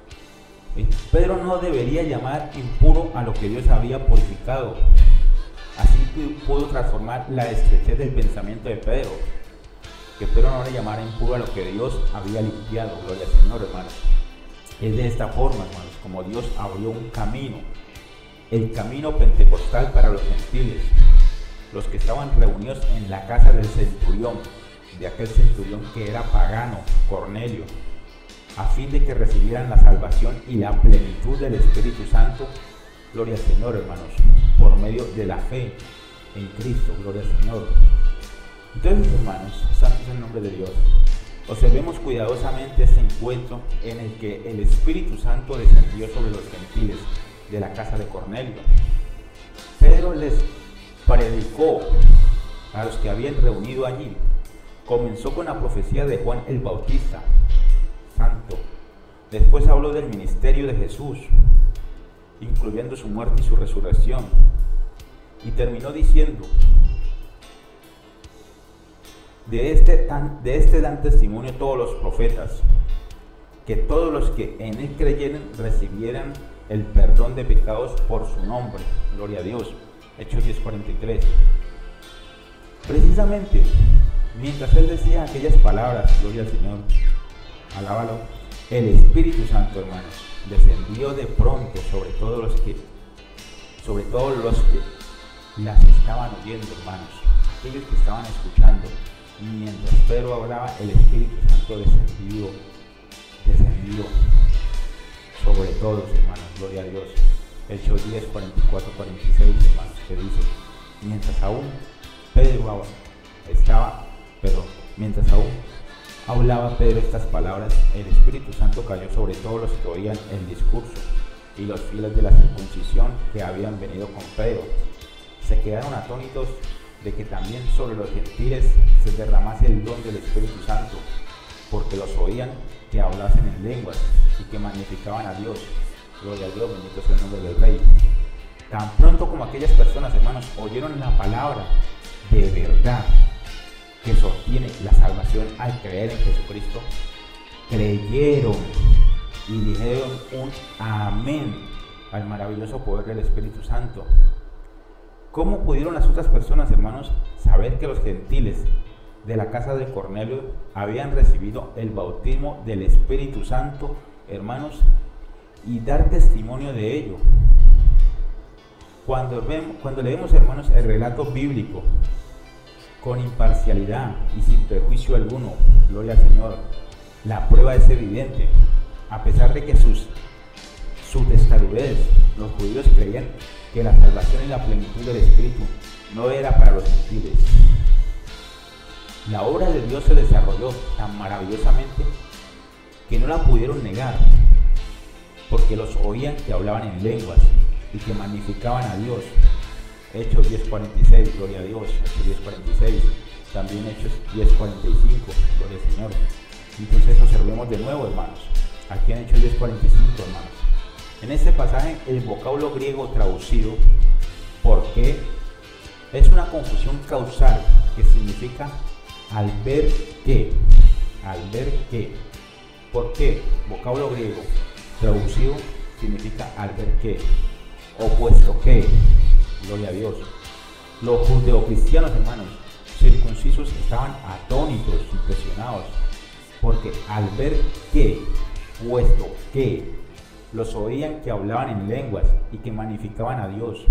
Pedro no debería llamar impuro a lo que Dios había purificado. Así pudo transformar la estrechez del pensamiento de Pedro, que Pedro no le llamara impuro a lo que Dios había limpiado, gloria al Señor, hermanos. Es de esta forma, hermanos, como Dios abrió un camino, el camino pentecostal para los gentiles, los que estaban reunidos en la casa del centurión, de aquel centurión que era pagano, Cornelio, a fin de que recibieran la salvación y la plenitud del Espíritu Santo, gloria al Señor, hermanos, por medio de la fe en Cristo, gloria al Señor. Entonces, hermanos, santo es el nombre de Dios. Observemos cuidadosamente este encuentro en el que el Espíritu Santo descendió sobre los gentiles de la casa de Cornelio. Pedro les predicó a los que habían reunido allí. Comenzó con la profecía de Juan el Bautista, santo. Después habló del ministerio de Jesús, incluyendo su muerte y su resurrección. Y terminó diciendo: de este, tan, de este dan testimonio todos los profetas, que todos los que en él creyeran recibieran el perdón de pecados por su nombre. Gloria a Dios. Hechos diez cuarenta y tres. Precisamente mientras él decía aquellas palabras, gloria al Señor, alábalo, el Espíritu Santo, hermanos, descendió de pronto sobre todos los que, sobre todos los que las estaban oyendo, hermanos, aquellos que estaban escuchando. Mientras Pedro hablaba, el Espíritu Santo descendió, descendió sobre todos, hermanos, gloria a Dios. Hechos diez, cuarenta y cuatro, cuarenta y seis, hermanos, que dice: mientras aún Pedro estaba, perdón, mientras aún hablaba Pedro estas palabras, el Espíritu Santo cayó sobre todos los que oían el discurso, y los fieles de la circuncisión que habían venido con Pedro se quedaron atónitos de que también sobre los gentiles se derramase el don del Espíritu Santo, porque los oían que hablasen en lenguas y que magnificaban a Dios. Gloria a Dios, bendito sea el nombre del Rey. Tan pronto como aquellas personas, hermanos, oyeron la palabra de verdad que sostiene la salvación al creer en Jesucristo, creyeron y dijeron un amén al maravilloso poder del Espíritu Santo. ¿Cómo pudieron las otras personas, hermanos, saber que los gentiles de la casa de Cornelio habían recibido el bautismo del Espíritu Santo, hermanos, y dar testimonio de ello? Cuando, vemos, cuando leemos, hermanos, el relato bíblico con imparcialidad y sin prejuicio alguno, gloria al Señor, la prueba es evidente. A pesar de que sus, su testarudez, los judíos creían que la salvación y la plenitud del Espíritu no era para los gentiles. La obra de Dios se desarrolló tan maravillosamente que no la pudieron negar, porque los oían que hablaban en lenguas y que magnificaban a Dios. Hechos diez cuarenta y seis, gloria a Dios. Hechos diez cuarenta y seis, también Hechos diez cuarenta y cinco, gloria al Señor. Entonces observemos de nuevo, hermanos, aquí en Hechos diez cuarenta y cinco, hermanos. En este pasaje el vocablo griego traducido por qué es una confusión causal que significa al ver que, al ver que. ¿Por qué? Vocablo griego traducido significa al ver que, o puesto que, gloria a Dios. Los judeocristianos, hermanos, circuncisos estaban atónitos, impresionados, porque al ver que, puesto que, los oían que hablaban en lenguas y que magnificaban a Dios.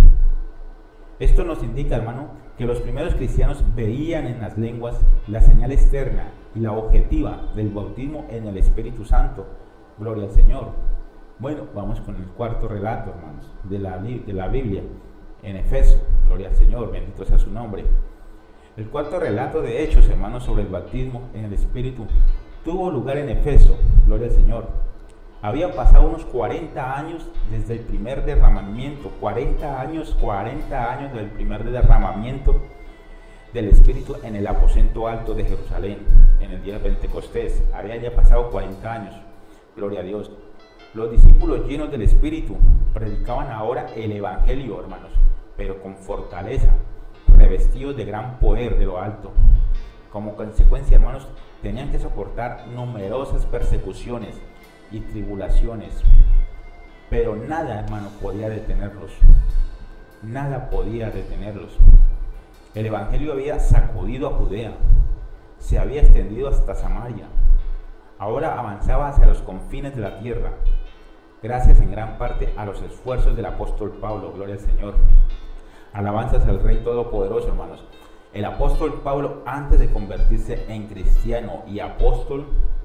Esto nos indica, hermano, que los primeros cristianos veían en las lenguas la señal externa y la objetiva del bautismo en el Espíritu Santo. Gloria al Señor. Bueno, vamos con el cuarto relato, hermanos, de la, de la Biblia, en Efesios. Gloria al Señor, bendito sea su nombre. El cuarto relato de Hechos, hermanos, sobre el bautismo en el Espíritu tuvo lugar en Efeso. Gloria al Señor. Habían pasado unos cuarenta años desde el primer derramamiento, cuarenta años, cuarenta años del primer derramamiento del Espíritu en el aposento alto de Jerusalén, en el día de Pentecostés. Habían ya pasado cuarenta años, gloria a Dios. Los discípulos llenos del Espíritu predicaban ahora el Evangelio, hermanos, pero con fortaleza, revestidos de gran poder de lo alto. Como consecuencia, hermanos, tenían que soportar numerosas persecuciones y tribulaciones, pero nada, hermano, podía detenerlos. Nada podía detenerlos. El Evangelio había sacudido a Judea, se había extendido hasta Samaria, ahora avanzaba hacia los confines de la tierra, gracias en gran parte a los esfuerzos del apóstol Pablo. Gloria al Señor. Alabanzas al Rey Todopoderoso, hermanos. El apóstol Pablo, antes de convertirse en cristiano y apóstol,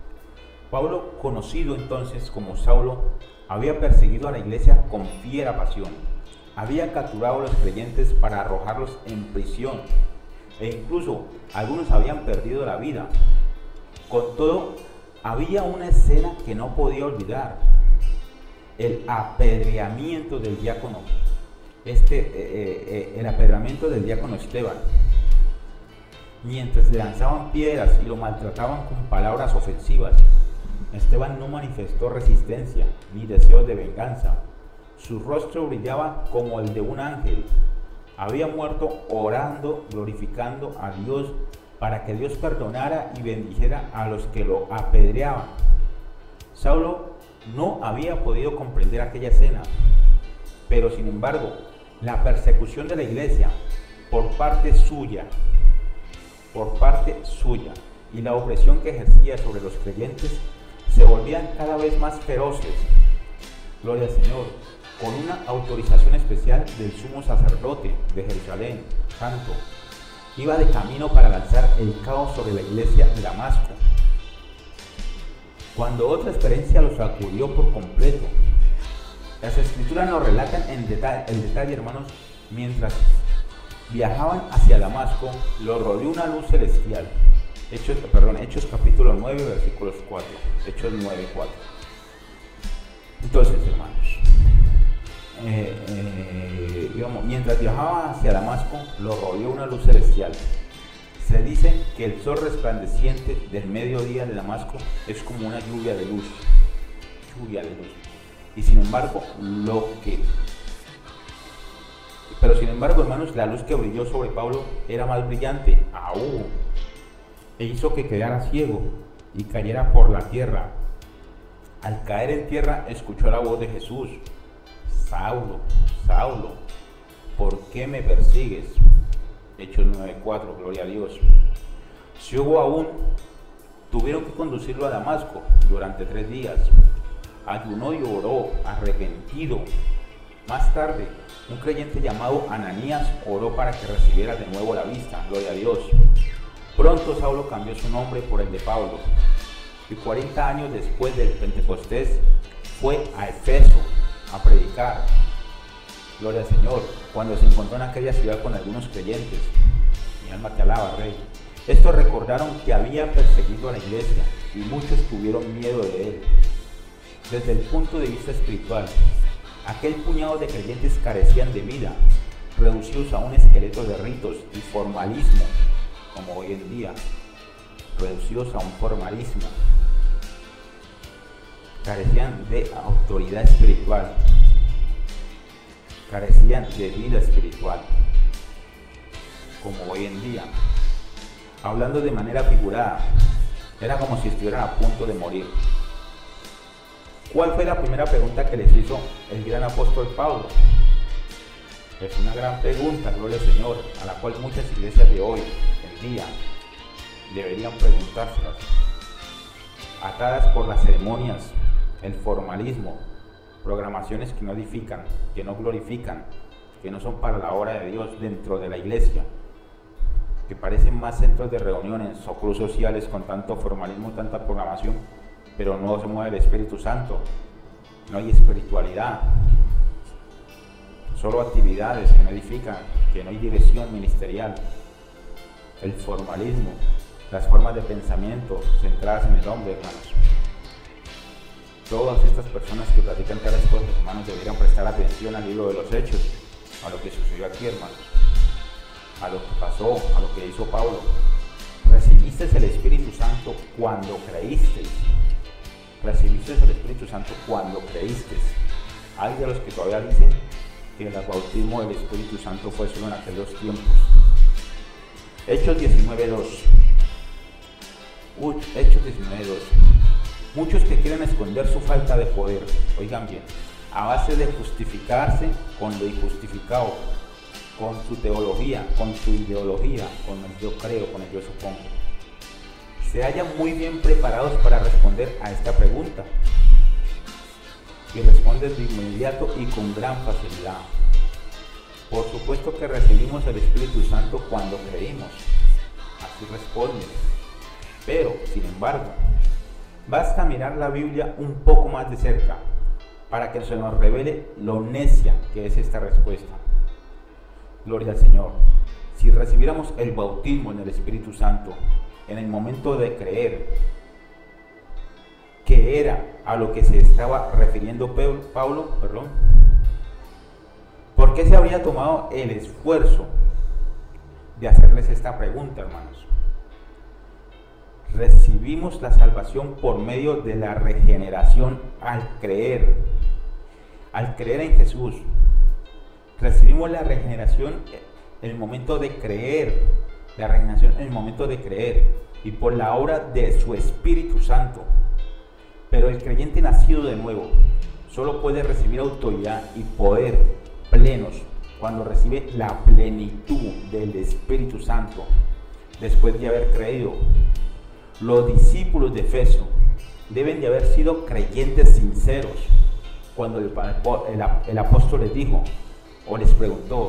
Pablo, conocido entonces como Saulo, había perseguido a la iglesia con fiera pasión. Había capturado a los creyentes para arrojarlos en prisión, e incluso algunos habían perdido la vida. Con todo, había una escena que no podía olvidar: el apedreamiento del diácono, este, eh, eh, el apedreamiento del diácono Esteban. Mientras le lanzaban piedras y lo maltrataban con palabras ofensivas, Esteban no manifestó resistencia ni deseos de venganza. Su rostro brillaba como el de un ángel. Había muerto orando, glorificando a Dios para que Dios perdonara y bendijera a los que lo apedreaban. Saulo no había podido comprender aquella escena, pero sin embargo, la persecución de la iglesia por parte suya, por parte suya, y la opresión que ejercía sobre los creyentes se volvían cada vez más feroces. Gloria al Señor. Con una autorización especial del sumo sacerdote de Jerusalén, santo, iba de camino para lanzar el caos sobre la iglesia de Damasco, cuando otra experiencia lo sacudió por completo. Las escrituras nos relatan en detalle, el detalle, hermanos. Mientras viajaban hacia Damasco, lo rodeó una luz celestial. Hechos, perdón, Hechos capítulo nueve, versículos cuatro. Hechos nueve, cuatro. Entonces, hermanos, eh, eh, digamos, mientras viajaba hacia Damasco, lo rodeó una luz celestial. Se dice que el sol resplandeciente del mediodía de Damasco es como una lluvia de luz. Lluvia de luz. Y sin embargo, lo que... Pero sin embargo, hermanos, la luz que brilló sobre Pablo era más brillante aún, e hizo que quedara ciego y cayera por la tierra. Al caer en tierra, escuchó la voz de Jesús: Saulo, Saulo, ¿por qué me persigues? Hechos nueve cuatro, gloria a Dios. Ciego aún, tuvieron que conducirlo a Damasco durante tres días. Ayunó y oró, arrepentido. Más tarde, un creyente llamado Ananías oró para que recibiera de nuevo la vista, gloria a Dios. Pronto Saulo cambió su nombre por el de Pablo, y cuarenta años después del Pentecostés fue a Efeso a predicar, gloria al Señor, cuando se encontró en aquella ciudad con algunos creyentes. Mi alma te alaba, Rey. Estos recordaron que había perseguido a la iglesia y muchos tuvieron miedo de él. Desde el punto de vista espiritual, aquel puñado de creyentes carecían de vida, reducidos a un esqueleto de ritos y formalismo, como hoy en día, reducidos a un formalismo. Carecían de autoridad espiritual, carecían de vida espiritual, como hoy en día. Hablando de manera figurada, era como si estuvieran a punto de morir. ¿Cuál fue la primera pregunta que les hizo el gran apóstol Pablo? Es una gran pregunta, gloria al Señor, a la cual muchas iglesias de hoy en día deberían preguntárselas. Atadas por las ceremonias, el formalismo, programaciones que no edifican, que no glorifican, que no son para la obra de Dios dentro de la iglesia, que parecen más centros de reuniones o clubes sociales con tanto formalismo, tanta programación, pero no se mueve el Espíritu Santo, no hay espiritualidad, solo actividades que no edifican, que no hay dirección ministerial, el formalismo, las formas de pensamiento centradas en el hombre, hermanos. Todas estas personas que practican tales cosas, hermanos, deberían prestar atención al libro de los Hechos, a lo que sucedió aquí, hermanos, a lo que pasó, a lo que hizo Pablo. Recibiste el Espíritu Santo cuando creíste. Recibiste el Espíritu Santo cuando creíste. Hay de los que todavía dicen que el bautismo del Espíritu Santo fue solo en aquellos tiempos. Hechos diecinueve dos. Hechos diecinueve dos. Muchos que quieren esconder su falta de poder, oigan bien, a base de justificarse con lo injustificado, con su teología, con su ideología, con el yo creo, con el yo supongo, se hallan muy bien preparados para responder a esta pregunta, y responden de inmediato y con gran facilidad. Por supuesto que recibimos el Espíritu Santo cuando creímos, así responden. Pero, sin embargo, basta mirar la Biblia un poco más de cerca para que se nos revele lo necia que es esta respuesta. Gloria al Señor. Si recibiéramos el bautismo en el Espíritu Santo en el momento de creer, que era a lo que se estaba refiriendo Pablo, perdón, ¿por qué se habría tomado el esfuerzo de hacerles esta pregunta, hermanos? Recibimos la salvación por medio de la regeneración al creer, al creer en Jesús. Recibimos la regeneración en el momento de creer, la regeneración en el momento de creer y por la obra de su Espíritu Santo. Pero el creyente nacido de nuevo solo puede recibir autoridad y poder plenos cuando recibe la plenitud del Espíritu Santo después de haber creído. Los discípulos de Efeso deben de haber sido creyentes sinceros cuando el, el, el apóstol les dijo o les preguntó.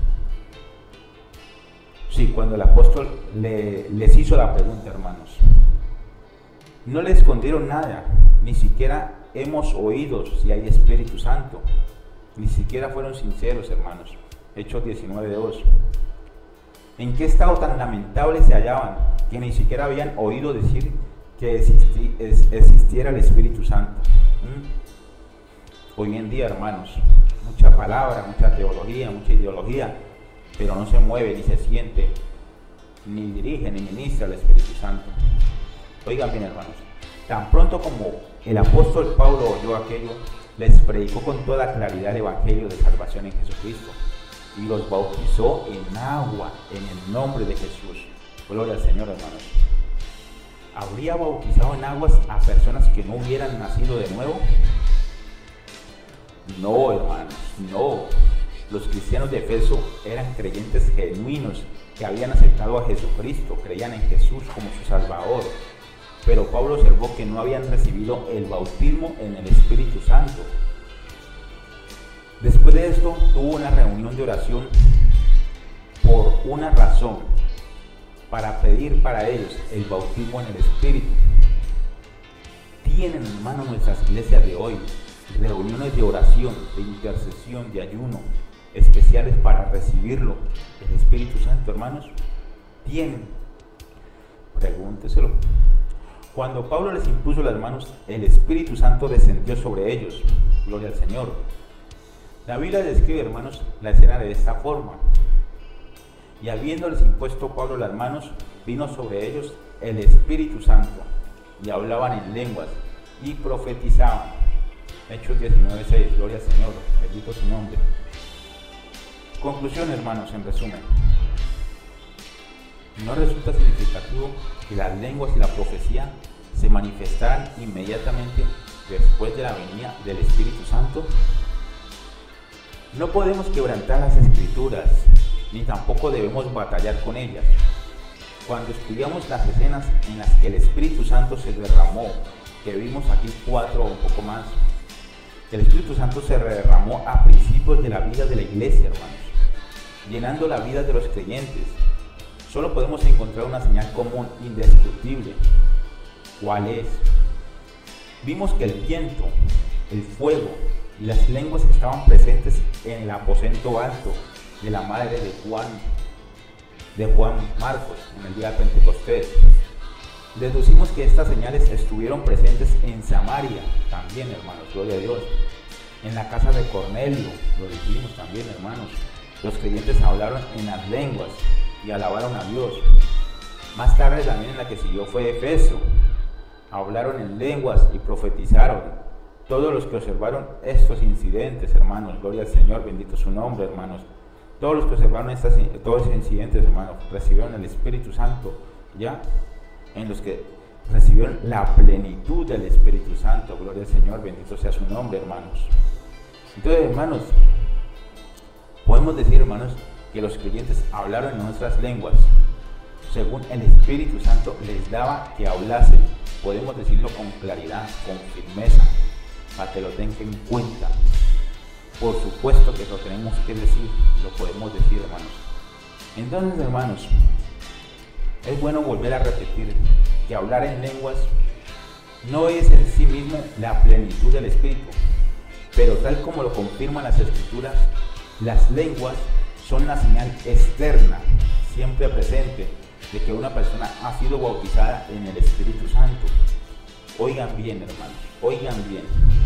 Sí, cuando el apóstol le, les hizo la pregunta, hermanos. No le escondieron nada, ni siquiera hemos oído si hay Espíritu Santo. Ni siquiera fueron sinceros, hermanos. Hechos diecinueve dos. ¿En qué estado tan lamentable se hallaban que ni siquiera habían oído decir que existi, es, existiera el Espíritu Santo? ¿Mm? Hoy en día, hermanos, mucha palabra, mucha teología, mucha ideología, pero no se mueve, ni se siente, ni dirige, ni ministra el Espíritu Santo. Oigan bien, hermanos, tan pronto como el apóstol Pablo oyó aquello, les predicó con toda claridad el evangelio de salvación en Jesucristo y los bautizó en agua en el nombre de Jesús. Gloria al Señor, hermanos. ¿Habría bautizado en aguas a personas que no hubieran nacido de nuevo? No, hermanos, no. Los cristianos de Éfeso eran creyentes genuinos que habían aceptado a Jesucristo, creían en Jesús como su Salvador. Pero Pablo observó que no habían recibido el bautismo en el Espíritu Santo. Después de esto, tuvo una reunión de oración por una razón, para pedir para ellos el bautismo en el Espíritu. Tienen, hermano, nuestras iglesias de hoy reuniones de oración, de intercesión, de ayuno, especiales para recibirlo, el Espíritu Santo, hermanos. Tienen. Pregúnteselo. Cuando Pablo les impuso las manos, el Espíritu Santo descendió sobre ellos. Gloria al Señor. La Biblia describe, hermanos, la escena de esta forma. Y habiéndoles impuesto Pablo las manos, vino sobre ellos el Espíritu Santo, y hablaban en lenguas, y profetizaban. Hechos diecinueve seis, gloria al Señor, bendito su nombre. Conclusión, hermanos, en resumen. ¿No resulta significativo que las lenguas y la profecía se manifestaran inmediatamente después de la venida del Espíritu Santo? No podemos quebrantar las Escrituras, ni tampoco debemos batallar con ellas. Cuando estudiamos las escenas en las que el Espíritu Santo se derramó, que vimos aquí cuatro o un poco más, el Espíritu Santo se derramó a principios de la vida de la iglesia, hermanos, llenando la vida de los creyentes. Solo podemos encontrar una señal común indiscutible. ¿Cuál es? Vimos que el viento, el fuego y las lenguas estaban presentes en el aposento alto de la madre de Juan, de Juan Marcos, en el día de Pentecostés. Deducimos que estas señales estuvieron presentes en Samaria también, hermanos, gloria a Dios. En la casa de Cornelio, lo dijimos también, hermanos. Los creyentes hablaron en las lenguas y alabaron a Dios. Más tarde también en la que siguió fue Efeso. Hablaron en lenguas y profetizaron. Todos los que observaron estos incidentes, hermanos, gloria al Señor, bendito su nombre, hermanos. Todos los que observaron estas, todos esos incidentes, hermanos, recibieron el Espíritu Santo, ¿ya? En los que recibieron la plenitud del Espíritu Santo, gloria al Señor, bendito sea su nombre, hermanos. Entonces, hermanos, podemos decir, hermanos, que los creyentes hablaron en nuestras lenguas según el Espíritu Santo les daba que hablasen. Podemos decirlo con claridad, con firmeza, para que lo tengan en cuenta. Por supuesto que lo tenemos que decir, lo podemos decir, hermanos. Entonces, hermanos, es bueno volver a repetir que hablar en lenguas no es en sí mismo la plenitud del Espíritu, pero tal como lo confirman las Escrituras, las lenguas son la señal externa, siempre presente, de que una persona ha sido bautizada en el Espíritu Santo. Oigan bien, hermanos, oigan bien.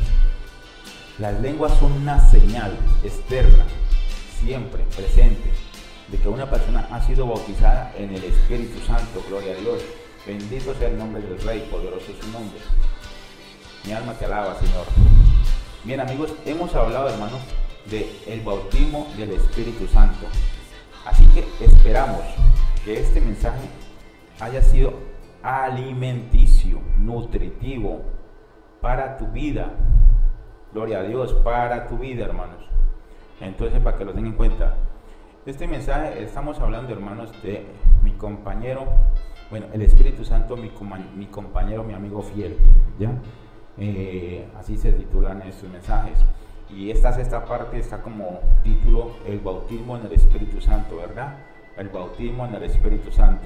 Las lenguas son una señal externa, siempre presente, de que una persona ha sido bautizada en el Espíritu Santo. Gloria a Dios. Bendito sea el nombre del Rey, poderoso es su nombre. Mi alma te alaba, Señor. Bien, amigos, hemos hablado, hermanos, del bautismo del Espíritu Santo. Así que esperamos que este mensaje haya sido alimenticio, nutritivo para tu vida. Gloria a Dios, para tu vida, hermanos. Entonces, para que lo tengan en cuenta, este mensaje estamos hablando, hermanos, de mi compañero, bueno, el Espíritu Santo, mi, mi compañero, mi amigo fiel, ¿ya? Eh, así se titulan estos mensajes. Y esta sexta parte está como título: el bautismo en el Espíritu Santo, ¿verdad? El bautismo en el Espíritu Santo.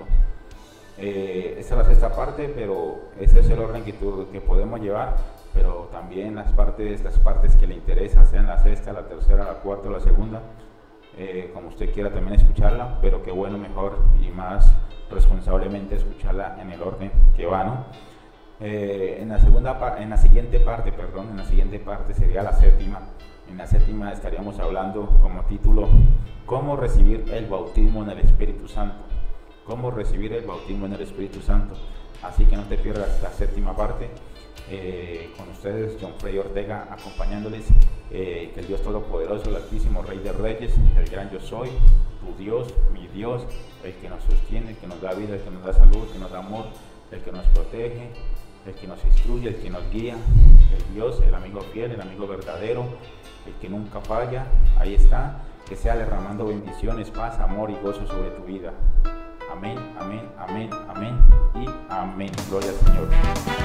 Eh, esta es la sexta parte, pero ese es el orden que, tú, que podemos llevar. Pero también las partes, las partes que le interesan, sean la sexta, la tercera, la cuarta o la segunda, eh, como usted quiera también escucharla, pero qué bueno, mejor y más responsablemente escucharla en el orden que va, ¿no? Eh, en la segunda, en la siguiente parte, perdón, en la siguiente parte sería la séptima. En la séptima estaríamos hablando como título: ¿cómo recibir el bautismo en el Espíritu Santo? ¿Cómo recibir el bautismo en el Espíritu Santo? Así que no te pierdas la séptima parte. Eh, con ustedes, John Freddy Ortega, acompañándoles. Eh, que el Dios Todopoderoso, el Altísimo Rey de Reyes, el gran yo soy, tu Dios, mi Dios, el que nos sostiene, el que nos da vida, el que nos da salud, el que nos da amor, el que nos protege, el que nos instruye, el que nos guía, el Dios, el amigo fiel, el amigo verdadero, el que nunca falla, ahí está, que sea derramando bendiciones, paz, amor y gozo sobre tu vida. Amén, amén, amén, amén y amén. Gloria al Señor.